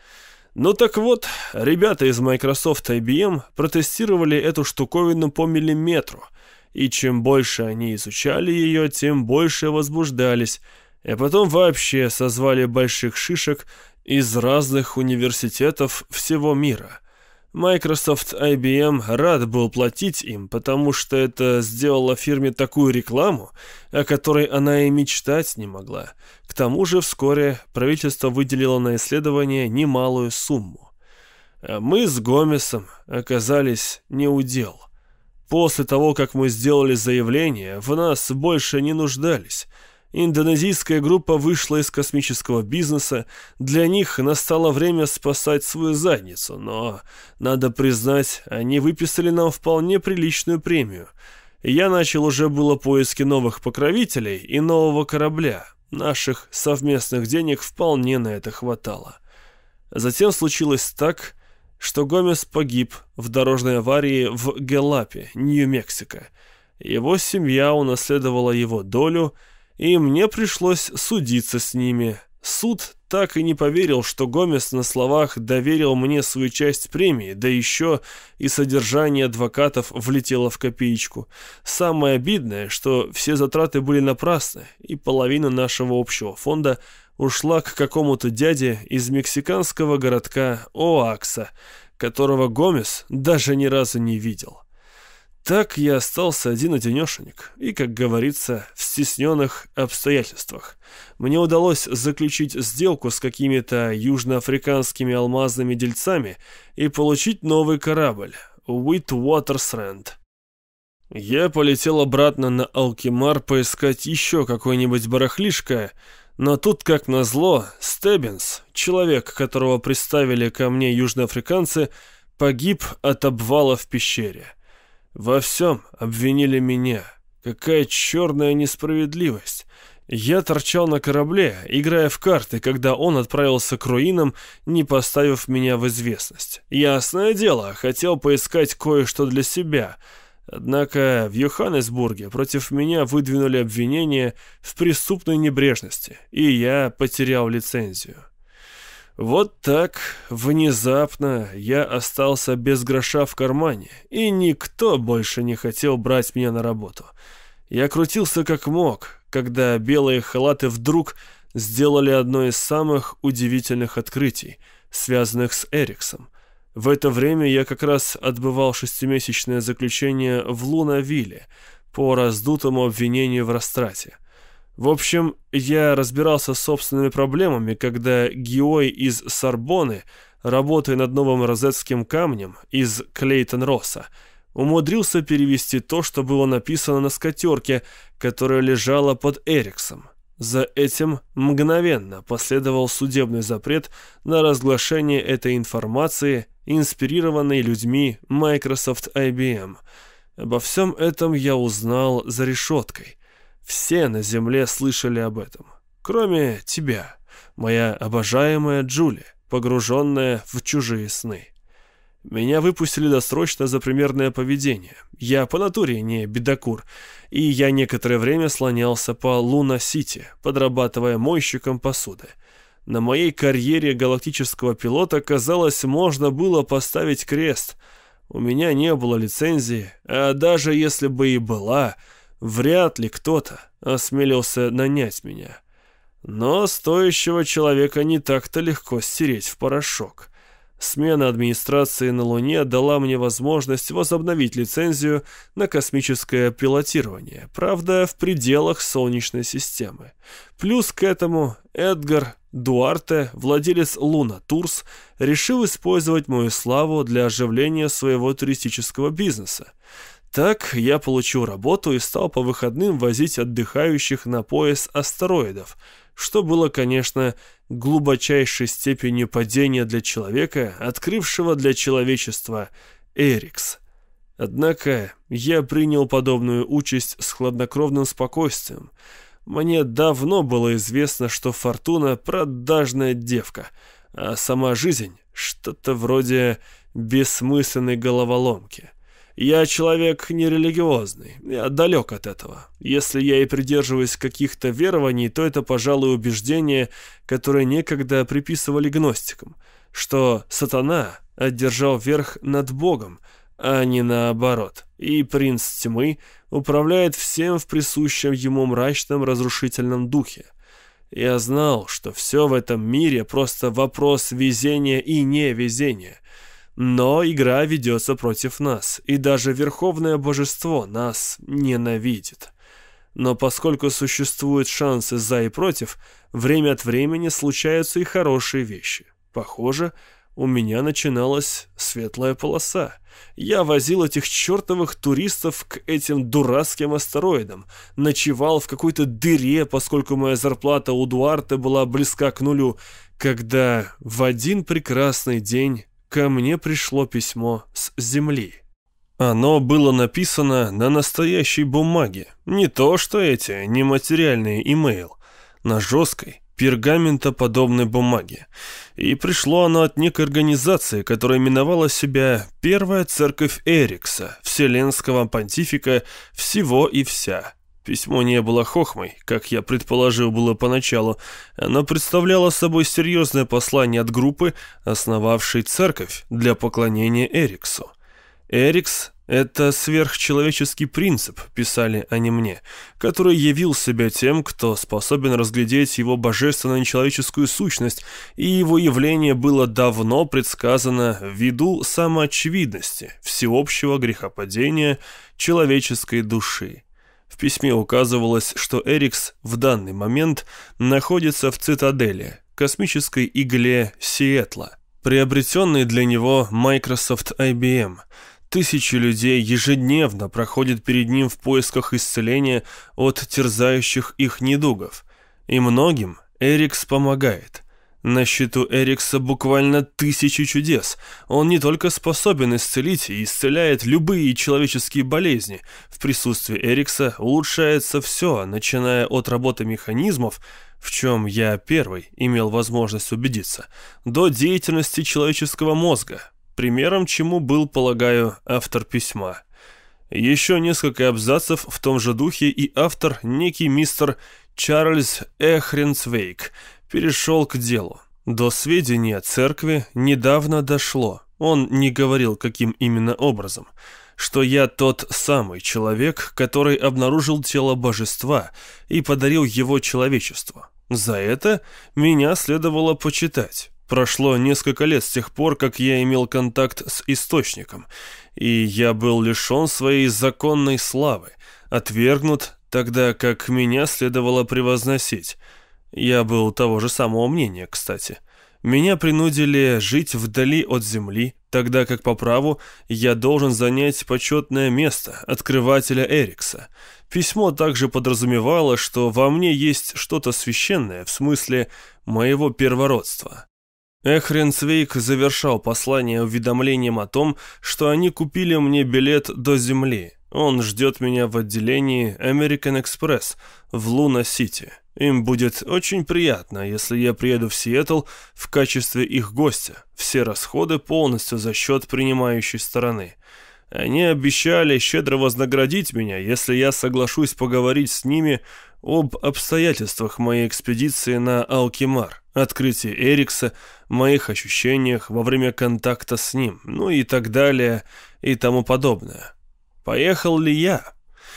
Ну так вот, ребята из Microsoft ай би эм протестировали эту штуковину по миллиметру, и чем больше они изучали ее, тем больше возбуждались, а потом вообще созвали больших шишек из разных университетов всего мира. Microsoft ай би эм рад был платить им, потому что это сделало фирме такую рекламу, о которой она и мечтать не могла. К тому же вскоре правительство выделило на исследование немалую сумму. А мы с Гомесом оказались не у дел. После того, как мы сделали заявление, в нас больше не нуждались. Индонезийская группа вышла из космического бизнеса, для них настало время спасать свою задницу, но, надо признать, они выписали нам вполне приличную премию. Я начал уже было поиски новых покровителей и нового корабля. Наших совместных денег вполне на это хватало. Затем случилось так, что Гомес погиб в дорожной аварии в Гэлапе, Нью-Мексико. Его семья унаследовала его долю, и мне пришлось судиться с ними. Суд так и не поверил, что Гомес на словах доверил мне свою часть премии, да еще и содержание адвокатов влетело в копеечку. Самое обидное, что все затраты были напрасны, и половина нашего общего фонда ушла к какому-то дяде из мексиканского городка Оакса, которого Гомес даже ни разу не видел. Так я остался один-одинешенек, и, как говорится, в стесненных обстоятельствах. Мне удалось заключить сделку с какими-то южноафриканскими алмазными дельцами и получить новый корабль Witwatersrand. Я полетел обратно на Алкимар поискать еще какое-нибудь барахлишко, но тут, как назло, Стеббинс, человек, которого приставили ко мне южноафриканцы, погиб от обвала в пещере. Во всем обвинили меня. Какая черная несправедливость. Я торчал на корабле, играя в карты, когда он отправился к руинам, не поставив меня в известность. Ясное дело, хотел поискать кое-что для себя. Однако в Йоханнесбурге против меня выдвинули обвинение в преступной небрежности, и я потерял лицензию. Вот так, внезапно, я остался без гроша в кармане, и никто больше не хотел брать меня на работу. Я крутился как мог, когда белые халаты вдруг сделали одно из самых удивительных открытий, связанных с Эриксом. В это время я как раз отбывал шестимесячное заключение в Лунавилле по раздутому обвинению в растрате. В общем, я разбирался с собственными проблемами, когда Гиой из Сорбонны, работая над новым розетским камнем из Клейтон-Росса, умудрился перевести то, что было написано на скатерке, которая лежала под Эриксом. За этим мгновенно последовал судебный запрет на разглашение этой информации, инспирированной людьми Microsoft ай би эм. Обо всем этом я узнал за решеткой. Все на земле слышали об этом, кроме тебя, моя обожаемая Джули, погруженная в чужие сны. Меня выпустили досрочно за примерное поведение. Я по натуре не бедокур, и я некоторое время слонялся по Луна-Сити, подрабатывая мойщиком посуды. На моей карьере галактического пилота, казалось, можно было поставить крест. У меня не было лицензии, а даже если бы и была, вряд ли кто-то осмелился нанять меня. Но стоящего человека не так-то легко стереть в порошок. Смена администрации на Луне дала мне возможность возобновить лицензию на космическое пилотирование, правда, в пределах Солнечной системы. Плюс к этому Эдгар Дуарте, владелец Луна Турс, решил использовать мою славу для оживления своего туристического бизнеса. Так я получил работу и стал по выходным возить отдыхающих на пояс астероидов, что было, конечно, глубочайшей степенью падения для человека, открывшего для человечества Эрикс. Однако я принял подобную участь с хладнокровным спокойствием. Мне давно было известно, что Фортуна — продажная девка, а сама жизнь — что-то вроде бессмысленной головоломки. Я человек нерелигиозный, я далек от этого. Если я и придерживаюсь каких-то верований, то это, пожалуй, убеждения, которые некогда приписывали гностикам. что сатана одержал верх над Богом, а не наоборот, и принц тьмы управляет всем в присущем ему мрачном разрушительном духе. Я знал, что все в этом мире просто вопрос везения и невезения. Но игра ведется против нас, и даже Верховное Божество нас ненавидит. Но поскольку существуют шансы за и против, время от времени случаются и хорошие вещи. Похоже, у меня начиналась светлая полоса. Я возил этих чертовых туристов к этим дурацким астероидам, ночевал в какой-то дыре, поскольку моя зарплата у Дуарте была близка к нулю, когда в один прекрасный день ко мне пришло письмо с Земли. Оно было написано на настоящей бумаге, не то что эти нематериальные имейл, на жесткой, пергаментоподобной бумаге. И пришло оно от некой организации, которая именовала себя «Первая церковь Эрикса, вселенского понтифика всего и вся». Письмо не было хохмой, как я предположил было поначалу. Оно представляло собой серьезное послание от группы, основавшей церковь для поклонения Эриксу. Эрикс — это сверхчеловеческий принцип, писали они мне, который явил себя тем, кто способен разглядеть его божественно-нечеловеческую сущность, и его явление было давно предсказано ввиду самоочевидности всеобщего грехопадения человеческой души. В письме указывалось, что Эрикс в данный момент находится в цитадели, космической игле Сиэтла, приобретенной для него Microsoft ай би эм. Тысячи людей ежедневно проходят перед ним в поисках исцеления от терзающих их недугов. И многим Эрикс помогает. На счету Эрикса буквально тысячи чудес. Он не только способен исцелить и исцеляет любые человеческие болезни. В присутствии Эрикса улучшается все, начиная от работы механизмов, в чем я первый имел возможность убедиться, до деятельности человеческого мозга, примером чему был, полагаю, автор письма. Еще несколько абзацев в том же духе, и автор, некий мистер Чарльз Эхренцвейк, перешел к делу. До сведения церкви недавно дошло, он не говорил, каким именно образом, что я тот самый человек, который обнаружил тело божества и подарил его человечеству. За это меня следовало почитать. Прошло несколько лет с тех пор, как я имел контакт с Источником, и я был лишен своей законной славы, отвергнут, тогда как меня следовало превозносить. Я был того же самого мнения, кстати. Меня принудили жить вдали от земли, тогда как по праву я должен занять почетное место открывателя Эрикса. Письмо также подразумевало, что во мне есть что-то священное, в смысле моего первородства. Эхренцвейк завершал послание уведомлением о том, что они купили мне билет до Земли. Он ждет меня в отделении American Express в Луна-Сити. Им будет очень приятно, если я приеду в Сиэтл в качестве их гостя. Все расходы полностью за счет принимающей стороны. Они обещали щедро вознаградить меня, если я соглашусь поговорить с ними об обстоятельствах моей экспедиции на Алкимар, открытии Эрикса, моих ощущениях во время контакта с ним, ну и так далее и тому подобное. Поехал ли я?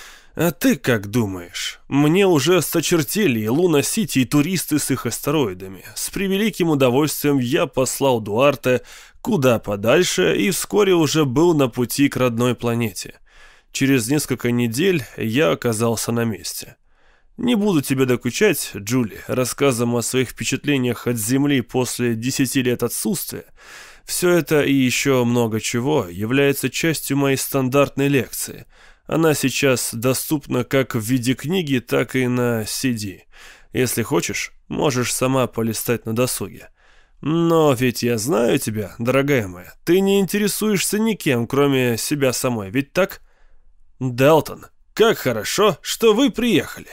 А ты как думаешь? Мне уже осточертели и Луна-Сити, и туристы с их астероидами. С превеликим удовольствием я послал Дуарте куда подальше и вскоре уже был на пути к родной планете. Через несколько недель я оказался на месте. Не буду тебе докучать, Джули, рассказом о своих впечатлениях от Земли после десяти лет отсутствия. Все это и еще много чего является частью моей стандартной лекции. Она сейчас доступна как в виде книги, так и на си ди. Если хочешь, можешь сама полистать на досуге. Но ведь я знаю тебя, дорогая моя. Ты не интересуешься никем, кроме себя самой, ведь так? Далтон, как хорошо, что вы приехали.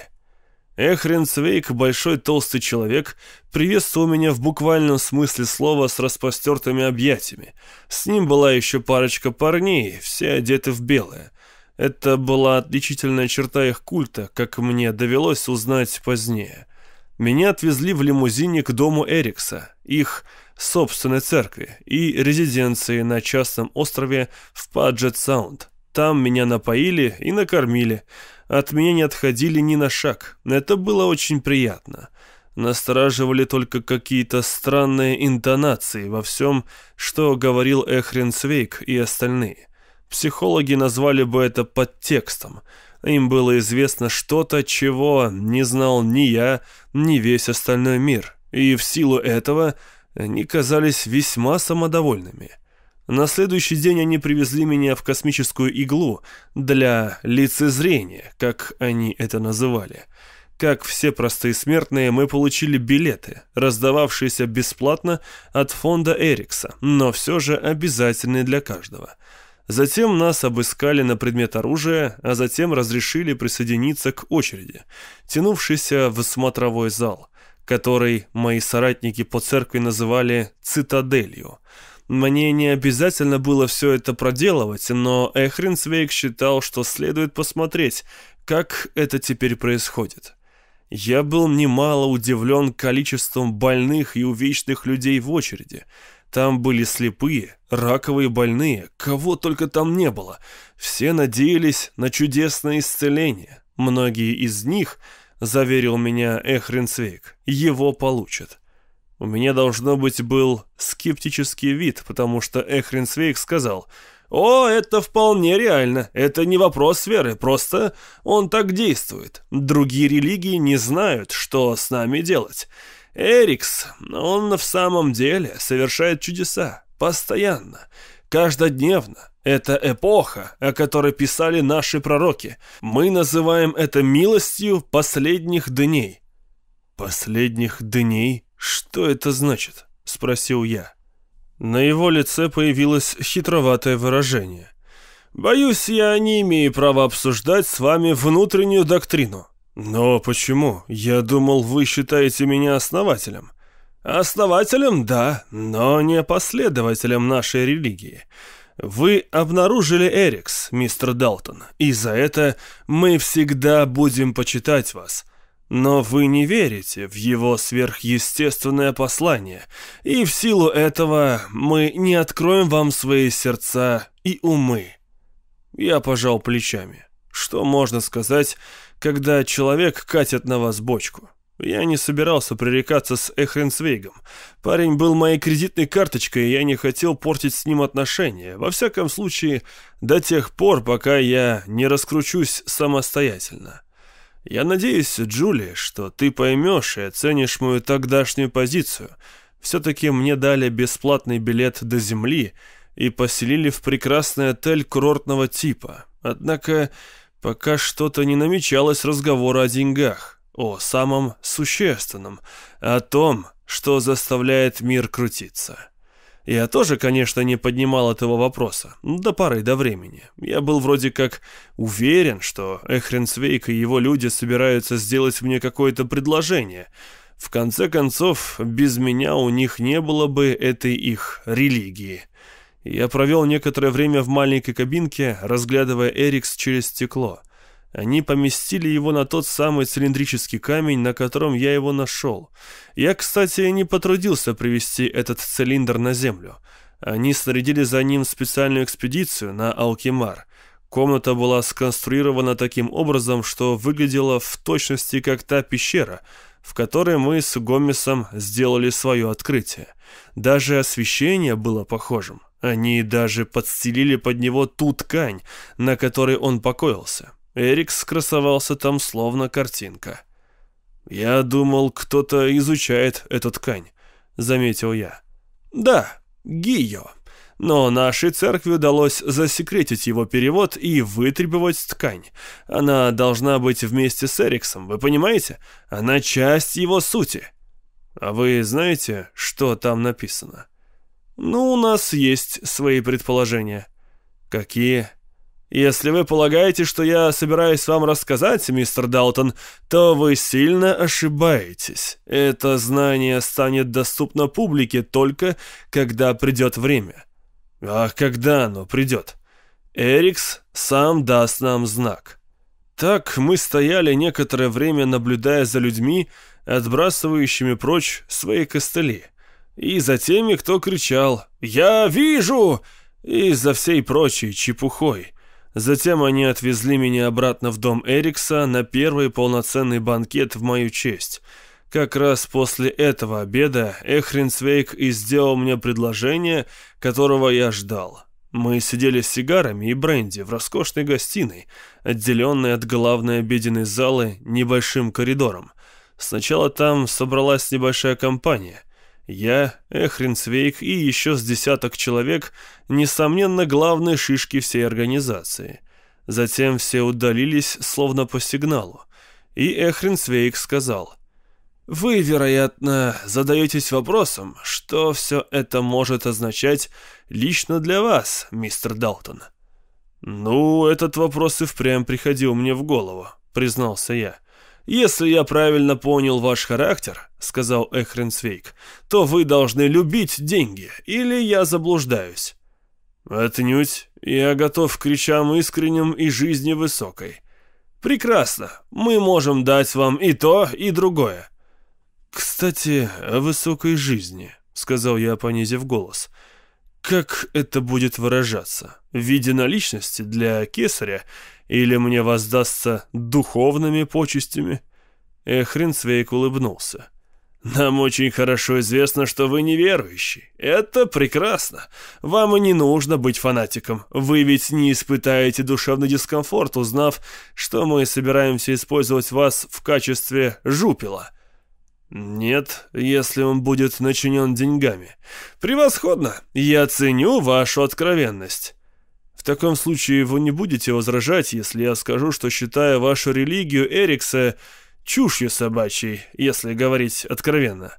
Эхренцвейк, большой толстый человек, приветствовал меня в буквальном смысле слова с распростертыми объятиями. С ним была еще парочка парней, все одеты в белое. Это была отличительная черта их культа, как мне довелось узнать позднее. Меня отвезли в лимузине к дому Эрикса. Их собственной церкви и резиденции на частном острове в Паджет-Саунд. Там меня напоили и накормили. От меня не отходили ни на шаг. Это было очень приятно. Настораживали только какие-то странные интонации во всем, что говорил Эхренцвейг и остальные. Психологи назвали бы это подтекстом. Им было известно что-то, чего не знал ни я, ни весь остальной мир. И в силу этого они казались весьма самодовольными. На следующий день они привезли меня в космическую иглу для лицезрения, как они это называли. Как все простые смертные, мы получили билеты, раздававшиеся бесплатно от фонда Эрикса, но все же обязательные для каждого. Затем нас обыскали на предмет оружия, а затем разрешили присоединиться к очереди, тянувшейся в смотровой зал, который мои соратники по церкви называли «цитаделью». Мне не обязательно было все это проделывать, но Эхренцвейг считал, что следует посмотреть, как это теперь происходит. Я был немало удивлен количеством больных и увечных людей в очереди. Там были слепые, раковые больные, кого только там не было. Все надеялись на чудесное исцеление. Многие из них, заверил меня Эхренцвейг, его получат. У меня, должно быть, был скептический вид, потому что Эхренцвейг сказал: «О, это вполне реально, это не вопрос веры, просто он так действует. Другие религии не знают, что с нами делать. Эрикс, он в самом деле совершает чудеса, постоянно, каждодневно. Это эпоха, о которой писали наши пророки. Мы называем это милостью последних дней». «Последних дней? Что это значит?» — спросил я. На его лице появилось хитроватое выражение. «Боюсь, я не имею права обсуждать с вами внутреннюю доктрину». «Но почему? Я думал, вы считаете меня основателем». «Основателем, да, но не последователем нашей религии. Вы обнаружили Эрикс, мистер Далтон, и за это мы всегда будем почитать вас. Но вы не верите в его сверхъестественное послание, и в силу этого мы не откроем вам свои сердца и умы». Я пожал плечами. Что можно сказать, когда человек катит на вас бочку? Я не собирался пререкаться с Эхренцвейгом. Парень был моей кредитной карточкой, и я не хотел портить с ним отношения. Во всяком случае, до тех пор, пока я не раскручусь самостоятельно. Я надеюсь, Джули, что ты поймешь и оценишь мою тогдашнюю позицию. Все-таки мне дали бесплатный билет до Земли и поселили в прекрасный отель курортного типа. Однако пока что-то не намечалось разговора о деньгах, о самом существенном, о том, что заставляет мир крутиться. Я тоже, конечно, не поднимал этого вопроса, до поры до времени. Я был вроде как уверен, что Эхренцвейг и его люди собираются сделать мне какое-то предложение. В конце концов, без меня у них не было бы этой их религии. Я провел некоторое время в маленькой кабинке, разглядывая Эрикс через стекло. Они поместили его на тот самый цилиндрический камень, на котором я его нашел. Я, кстати, не потрудился привезти этот цилиндр на Землю. Они снарядили за ним специальную экспедицию на Алкимар. Комната была сконструирована таким образом, что выглядела в точности как та пещера, в которой мы с Гомесом сделали свое открытие. Даже освещение было похожим. Они даже подстелили под него ту ткань, на которой он покоился. Эрикс красовался там словно картинка. «Я думал, кто-то изучает эту ткань», — заметил я. «Да, Гийо. Но нашей церкви удалось засекретить его перевод и вытребовать ткань. Она должна быть вместе с Эриксом, вы понимаете? Она часть его сути». «А вы знаете, что там написано?» «Ну, у нас есть свои предположения». «Какие?» «Если вы полагаете, что я собираюсь вам рассказать, мистер Далтон, то вы сильно ошибаетесь. Это знание станет доступно публике только когда придет время». «А когда оно придет?» «Эрикс сам даст нам знак». Так мы стояли некоторое время, наблюдая за людьми, отбрасывающими прочь свои костыли. и за теми, кто кричал «Я вижу!» и за всей прочей чепухой. Затем они отвезли меня обратно в дом Эрикса на первый полноценный банкет в мою честь. Как раз после этого обеда Эхренцвейк и сделал мне предложение, которого я ждал. Мы сидели с сигарами и бренди в роскошной гостиной, отделенной от главной обеденной залы небольшим коридором. Сначала там собралась небольшая компания. Я, Эхренцвейк и еще с десяток человек, несомненно, главные шишки всей организации. Затем все удалились, словно по сигналу. И Эхренцвейк сказал: «Вы, вероятно, задаетесь вопросом, что все это может означать лично для вас, мистер Далтон». «Ну, этот вопрос и впрямь приходил мне в голову», — признался я. «Если я правильно понял ваш характер, — сказал Эхренцвейк, — то вы должны любить деньги, или я заблуждаюсь?» «Отнюдь. Я готов к речам искренним и жизни высокой». «Прекрасно. Мы можем дать вам и то, и другое». «Кстати, о высокой жизни», — сказал я, понизив голос. «Как это будет выражаться? В виде наличности для кесаря или мне воздастся духовными почестями?» Эхренцвейк улыбнулся. «Нам очень хорошо известно, что вы неверующий. Это прекрасно. Вам и не нужно быть фанатиком. Вы ведь не испытаете душевный дискомфорт, узнав, что мы собираемся использовать вас в качестве жупела». «Нет, если он будет начинен деньгами». «Превосходно! Я ценю вашу откровенность». «В таком случае вы не будете возражать, если я скажу, что считаю вашу религию Эрикса чушью собачьей, если говорить откровенно?»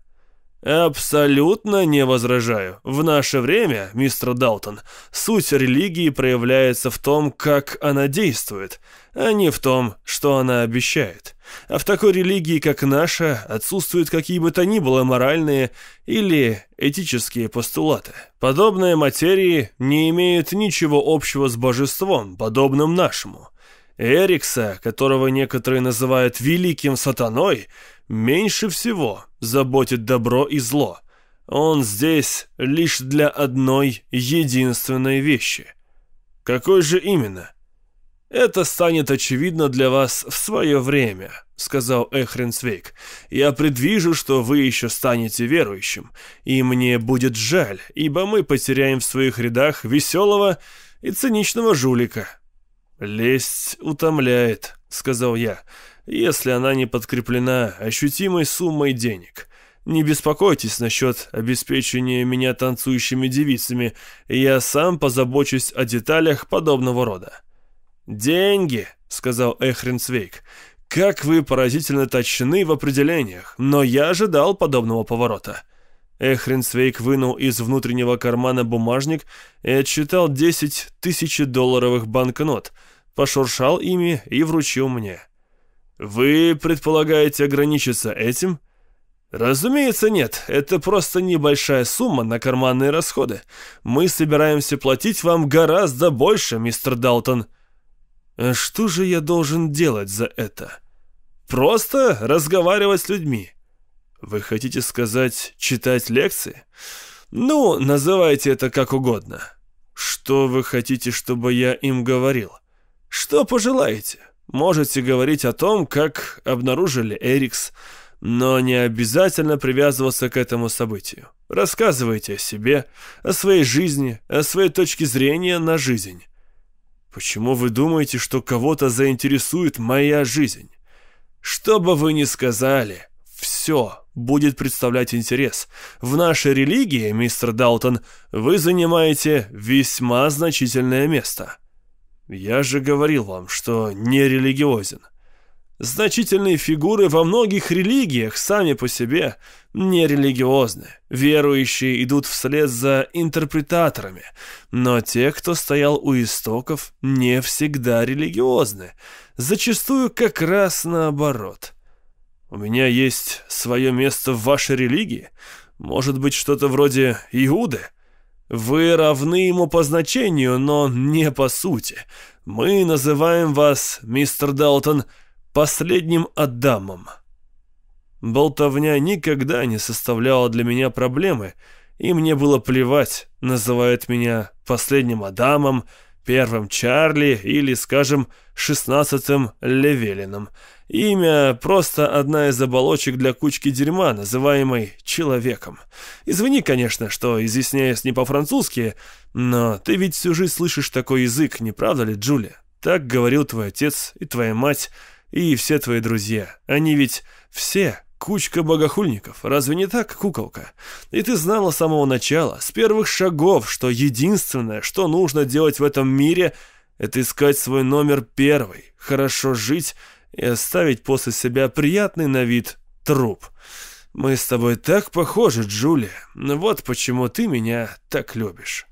«Абсолютно не возражаю. В наше время, мистер Далтон, суть религии проявляется в том, как она действует, а не в том, что она обещает. А в такой религии, как наша, отсутствуют какие бы то ни было моральные или этические постулаты. Подобные материи не имеют ничего общего с божеством, подобным нашему. Эрикса, которого некоторые называют великим сатаной, меньше всего заботит добро и зло. Он здесь лишь для одной единственной вещи. Какой же именно? «Это станет очевидно для вас в свое время», — сказал Эхренцвейк. «Я предвижу, что вы еще станете верующим, и мне будет жаль, ибо мы потеряем в своих рядах веселого и циничного жулика». «Лесть утомляет», — сказал я, — «если она не подкреплена ощутимой суммой денег. Не беспокойтесь насчет обеспечения меня танцующими девицами, я сам позабочусь о деталях подобного рода». «Деньги», — сказал Эхренцвейк, — «как вы поразительно точны в определениях, но я ожидал подобного поворота». Эхренцвейк вынул из внутреннего кармана бумажник и отсчитал десять тысячедолларовых банкнот, пошуршал ими и вручил мне. «Вы предполагаете ограничиться этим?» «Разумеется, нет. Это просто небольшая сумма на карманные расходы. Мы собираемся платить вам гораздо больше, мистер Далтон». «А что же я должен делать за это?» «Просто разговаривать с людьми». «Вы хотите сказать, читать лекции?» «Ну, называйте это как угодно». «Что вы хотите, чтобы я им говорил?» «Что пожелаете. Можете говорить о том, как обнаружили Эрикс, но не обязательно привязываться к этому событию. Рассказывайте о себе, о своей жизни, о своей точке зрения на жизнь». «Почему вы думаете, что кого-то заинтересует моя жизнь?» «Что бы вы ни сказали, все будет представлять интерес. В нашей религии, мистер Далтон, вы занимаете весьма значительное место». «Я же говорил вам, что не религиозен». Значительные фигуры во многих религиях сами по себе не религиозны. Верующие идут вслед за интерпретаторами, но те, кто стоял у истоков, не всегда религиозны. Зачастую как раз наоборот. «У меня есть свое место в вашей религии? Может быть, что-то вроде Иуды?» «Вы равны ему по значению, но не по сути. Мы называем вас, мистер Далтон, последним Адамом». Болтовня никогда не составляла для меня проблемы, и мне было плевать, называют меня последним Адамом, первым Чарли или, скажем, шестнадцатым Левелином. Имя — просто одна из оболочек для кучки дерьма, называемой человеком. Извини, конечно, что изъясняюсь не по-французски, но ты ведь всю жизнь слышишь такой язык, не правда ли, Джулия? Так говорил твой отец и твоя мать, и все твои друзья. Они ведь все кучка богохульников, разве не так, куколка? И ты знала с самого начала, с первых шагов, что единственное, что нужно делать в этом мире, это искать свой номер первый, хорошо жить и оставить после себя приятный на вид труп. Мы с тобой так похожи, Джулия. Вот почему ты меня так любишь.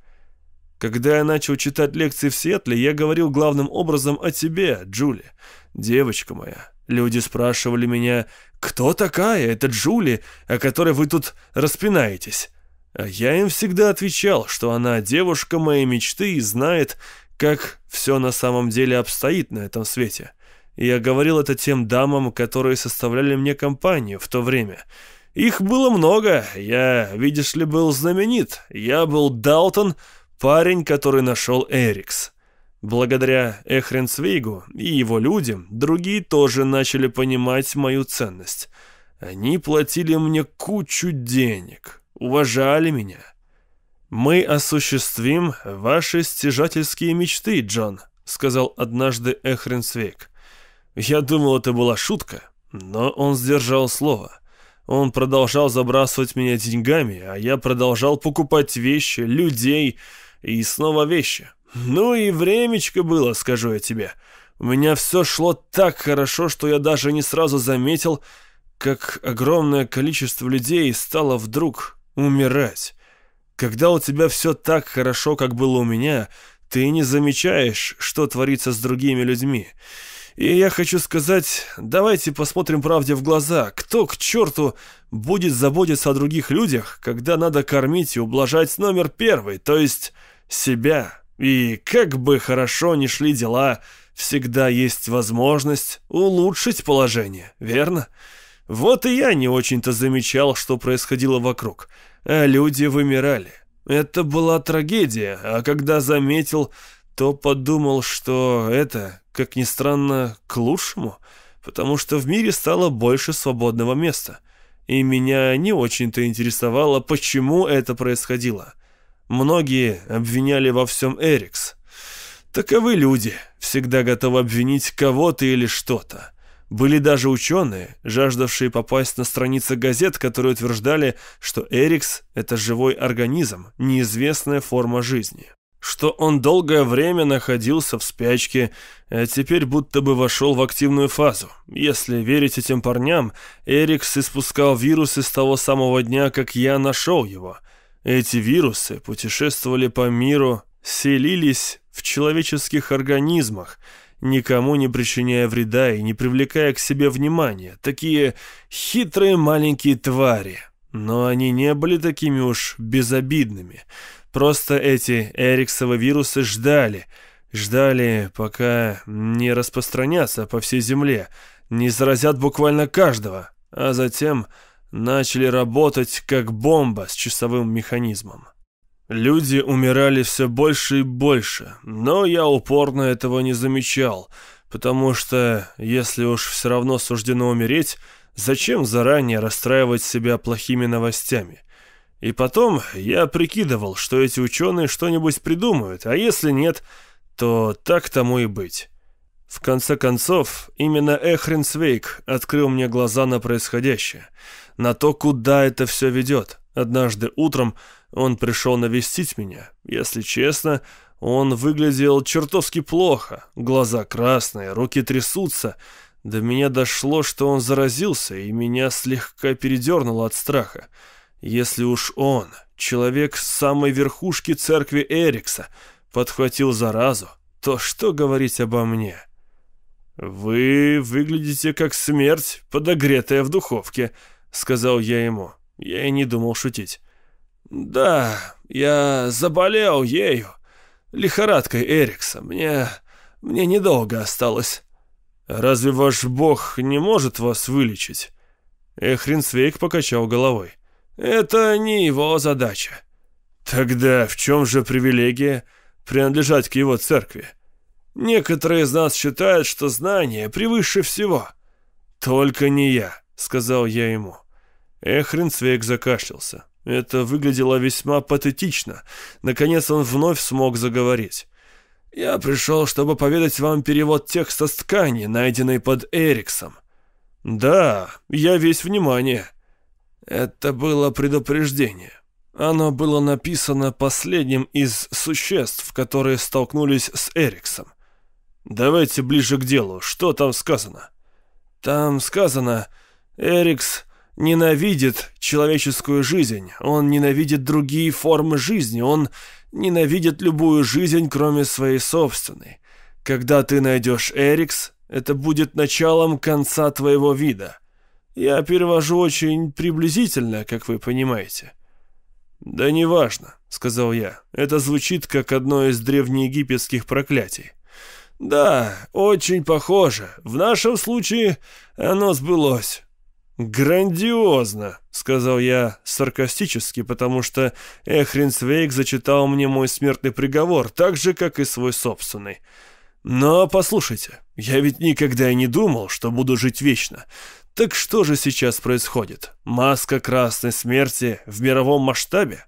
Когда я начал читать лекции в Сиэтле, я говорил главным образом о тебе, Джулия. Девочка моя, люди спрашивали меня, кто такая эта Джули, о которой вы тут распинаетесь? А я им всегда отвечал, что она девушка моей мечты и знает, как все на самом деле обстоит на этом свете. Я говорил это тем дамам, которые составляли мне компанию в то время. Их было много, я, видишь ли, был знаменит. Я был Далтон, парень, который нашел Эрикс. Благодаря Эхренцвейгу и его людям, другие тоже начали понимать мою ценность. Они платили мне кучу денег, уважали меня. «Мы осуществим ваши стяжательские мечты, Джон», — сказал однажды Эхренцвейг. Я думал, это была шутка, но он сдержал слово. Он продолжал забрасывать меня деньгами, а я продолжал покупать вещи, людей и снова вещи. Ну и времечко было, скажу я тебе. У меня все шло так хорошо, что я даже не сразу заметил, как огромное количество людей стало вдруг умирать. Когда у тебя все так хорошо, как было у меня, ты не замечаешь, что творится с другими людьми. И я хочу сказать, давайте посмотрим правде в глаза. Кто к черту будет заботиться о других людях, когда надо кормить и ублажать номер первый, то есть себя? И как бы хорошо ни шли дела, всегда есть возможность улучшить положение, верно? Вот и я не очень-то замечал, что происходило вокруг, а люди вымирали. Это была трагедия, а когда заметил, то подумал, что это, как ни странно, к лучшему, потому что в мире стало больше свободного места. И меня не очень-то интересовало, почему это происходило. Многие обвиняли во всем Эрикс. Таковы люди, всегда готовы обвинить кого-то или что-то. Были даже ученые, жаждавшие попасть на страницы газет, которые утверждали, что Эрикс — это живой организм, неизвестная форма жизни. Что он долгое время находился в спячке, а теперь будто бы вошел в активную фазу. Если верить этим парням, Эрикс испускал вирусы с того самого дня, как я нашел его. Эти вирусы путешествовали по миру, селились в человеческих организмах, никому не причиняя вреда и не привлекая к себе внимания. Такие хитрые маленькие твари. Но они не были такими уж безобидными. Просто эти эриксовы вирусы ждали, ждали, пока не распространятся по всей земле, не заразят буквально каждого, а затем начали работать как бомба с часовым механизмом. Люди умирали все больше и больше, но я упорно этого не замечал, потому что, если уж все равно суждено умереть, зачем заранее расстраивать себя плохими новостями? И потом я прикидывал, что эти ученые что-нибудь придумают, а если нет, то так тому и быть. В конце концов, именно Эхренцвейг открыл мне глаза на происходящее, на то, куда это все ведет. Однажды утром он пришел навестить меня. Если честно, он выглядел чертовски плохо. Глаза красные, руки трясутся. До меня дошло, что он заразился, и меня слегка передернуло от страха. Если уж он, человек с самой верхушки церкви Эрикса, подхватил заразу, то что говорить обо мне? «Вы выглядите как смерть, подогретая в духовке», — сказал я ему. Я и не думал шутить. «Да, я заболел ею, лихорадкой Эрикса. Мне... мне недолго осталось». «Разве ваш бог не может вас вылечить?» Эхренсвейк покачал головой. «Это не его задача». «Тогда в чем же привилегия принадлежать к его церкви? Некоторые из нас считают, что знание превыше всего». «Только не я», — сказал я ему. Эхренсвейк закашлялся. Это выглядело весьма патетично. Наконец он вновь смог заговорить. «Я пришел, чтобы поведать вам перевод текста с ткани, найденной под Эриксом». «Да, я весь внимание». Это было предупреждение. Оно было написано последним из существ, которые столкнулись с Эриксом. «Давайте ближе к делу. Что там сказано?» «Там сказано, Эрикс ненавидит человеческую жизнь, он ненавидит другие формы жизни, он ненавидит любую жизнь, кроме своей собственной. Когда ты найдешь Эрикс, это будет началом конца твоего вида. Я перевожу очень приблизительно, как вы понимаете». «Да неважно», — сказал я. «Это звучит как одно из древнеегипетских проклятий». «Да, очень похоже. В нашем случае оно сбылось». «Грандиозно», — сказал я саркастически, потому что Эхренсвейк зачитал мне мой смертный приговор, так же, как и свой собственный. «Но послушайте, я ведь никогда и не думал, что буду жить вечно. Так что же сейчас происходит? Маска красной смерти в мировом масштабе?»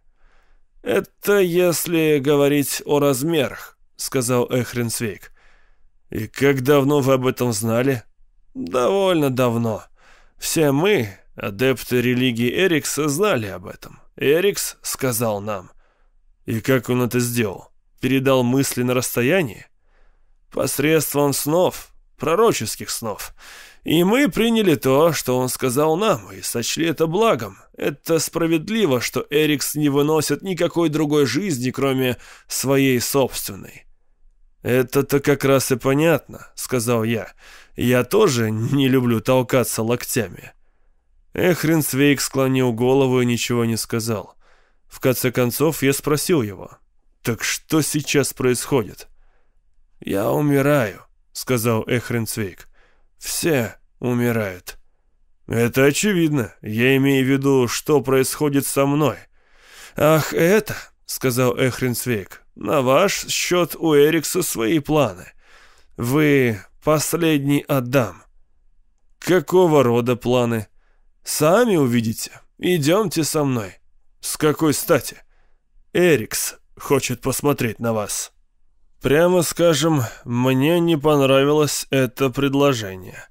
«Это если говорить о размерах», — сказал Эхренсвейк. «И как давно вы об этом знали?» «Довольно давно. Все мы, адепты религии Эрикса, знали об этом. Эрикс сказал нам». «И как он это сделал? Передал мысли на расстоянии?» «Посредством снов, пророческих снов. И мы приняли то, что он сказал нам, и сочли это благом. Это справедливо, что Эрикс не выносит никакой другой жизни, кроме своей собственной». «Это-то как раз и понятно», — сказал я. «Я тоже не люблю толкаться локтями». Эхренсвейк склонил голову и ничего не сказал. В конце концов я спросил его: «Так что сейчас происходит?» «Я умираю», — сказал Эхренсвейк. «Все умирают». «Это очевидно. Я имею в виду, что происходит со мной». «Ах, это», — сказал Эхренсвейк, — «на ваш счет у Эрикса свои планы. Вы последний Адам». «Какого рода планы?» «Сами увидите. Идемте со мной». «С какой стати?» «Эрикс хочет посмотреть на вас». Прямо скажем, мне не понравилось это предложение.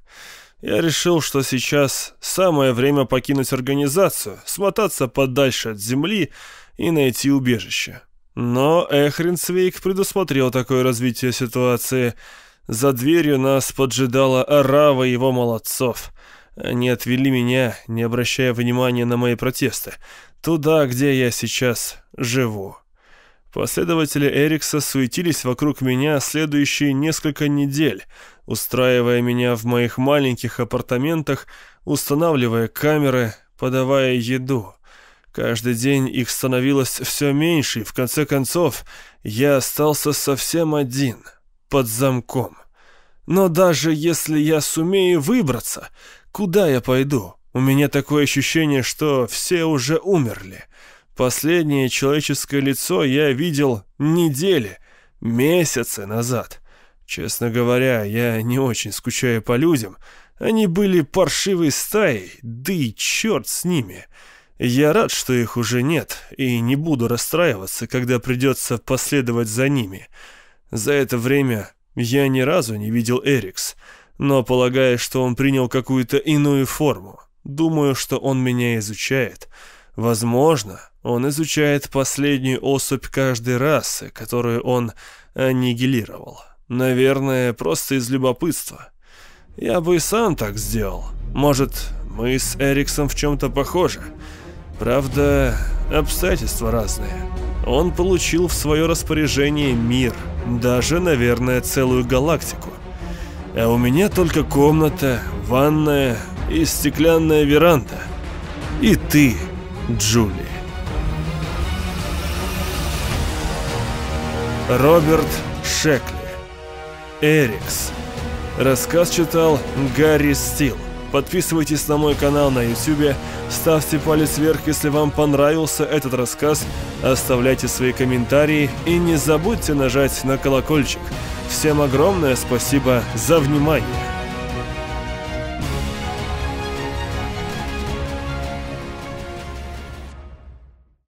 Я решил, что сейчас самое время покинуть организацию, смотаться подальше от земли и найти убежище. Но Эхренсвейк предусмотрел такое развитие ситуации. За дверью нас поджидала орава его молодцов. Они отвели меня, не обращая внимания на мои протесты, туда, где я сейчас живу. Последователи Эрикса суетились вокруг меня следующие несколько недель, устраивая меня в моих маленьких апартаментах, устанавливая камеры, подавая еду. Каждый день их становилось все меньше, и в конце концов я остался совсем один, под замком. Но даже если я сумею выбраться, куда я пойду? У меня такое ощущение, что все уже умерли. Последнее человеческое лицо я видел недели, месяцы назад. Честно говоря, я не очень скучаю по людям. Они были паршивой стаей, да и черт с ними. Я рад, что их уже нет, и не буду расстраиваться, когда придется последовать за ними. За это время я ни разу не видел Эрикс, но полагаю, что он принял какую-то иную форму. Думаю, что он меня изучает. Возможно, он изучает последнюю особь каждой расы, которую он аннигилировал. Наверное, просто из любопытства. Я бы и сам так сделал. Может, мы с Эриксом в чем-то похожи. Правда, обстоятельства разные. Он получил в свое распоряжение мир, даже, наверное, целую галактику. А у меня только комната, ванная и стеклянная веранда. И ты, Джули. Роберт Шекли. Эрикс. Рассказ читал Гарри Стил. Подписывайтесь на мой канал на ютубе, ставьте палец вверх, если вам понравился этот рассказ, оставляйте свои комментарии и не забудьте нажать на колокольчик. Всем огромное спасибо за внимание!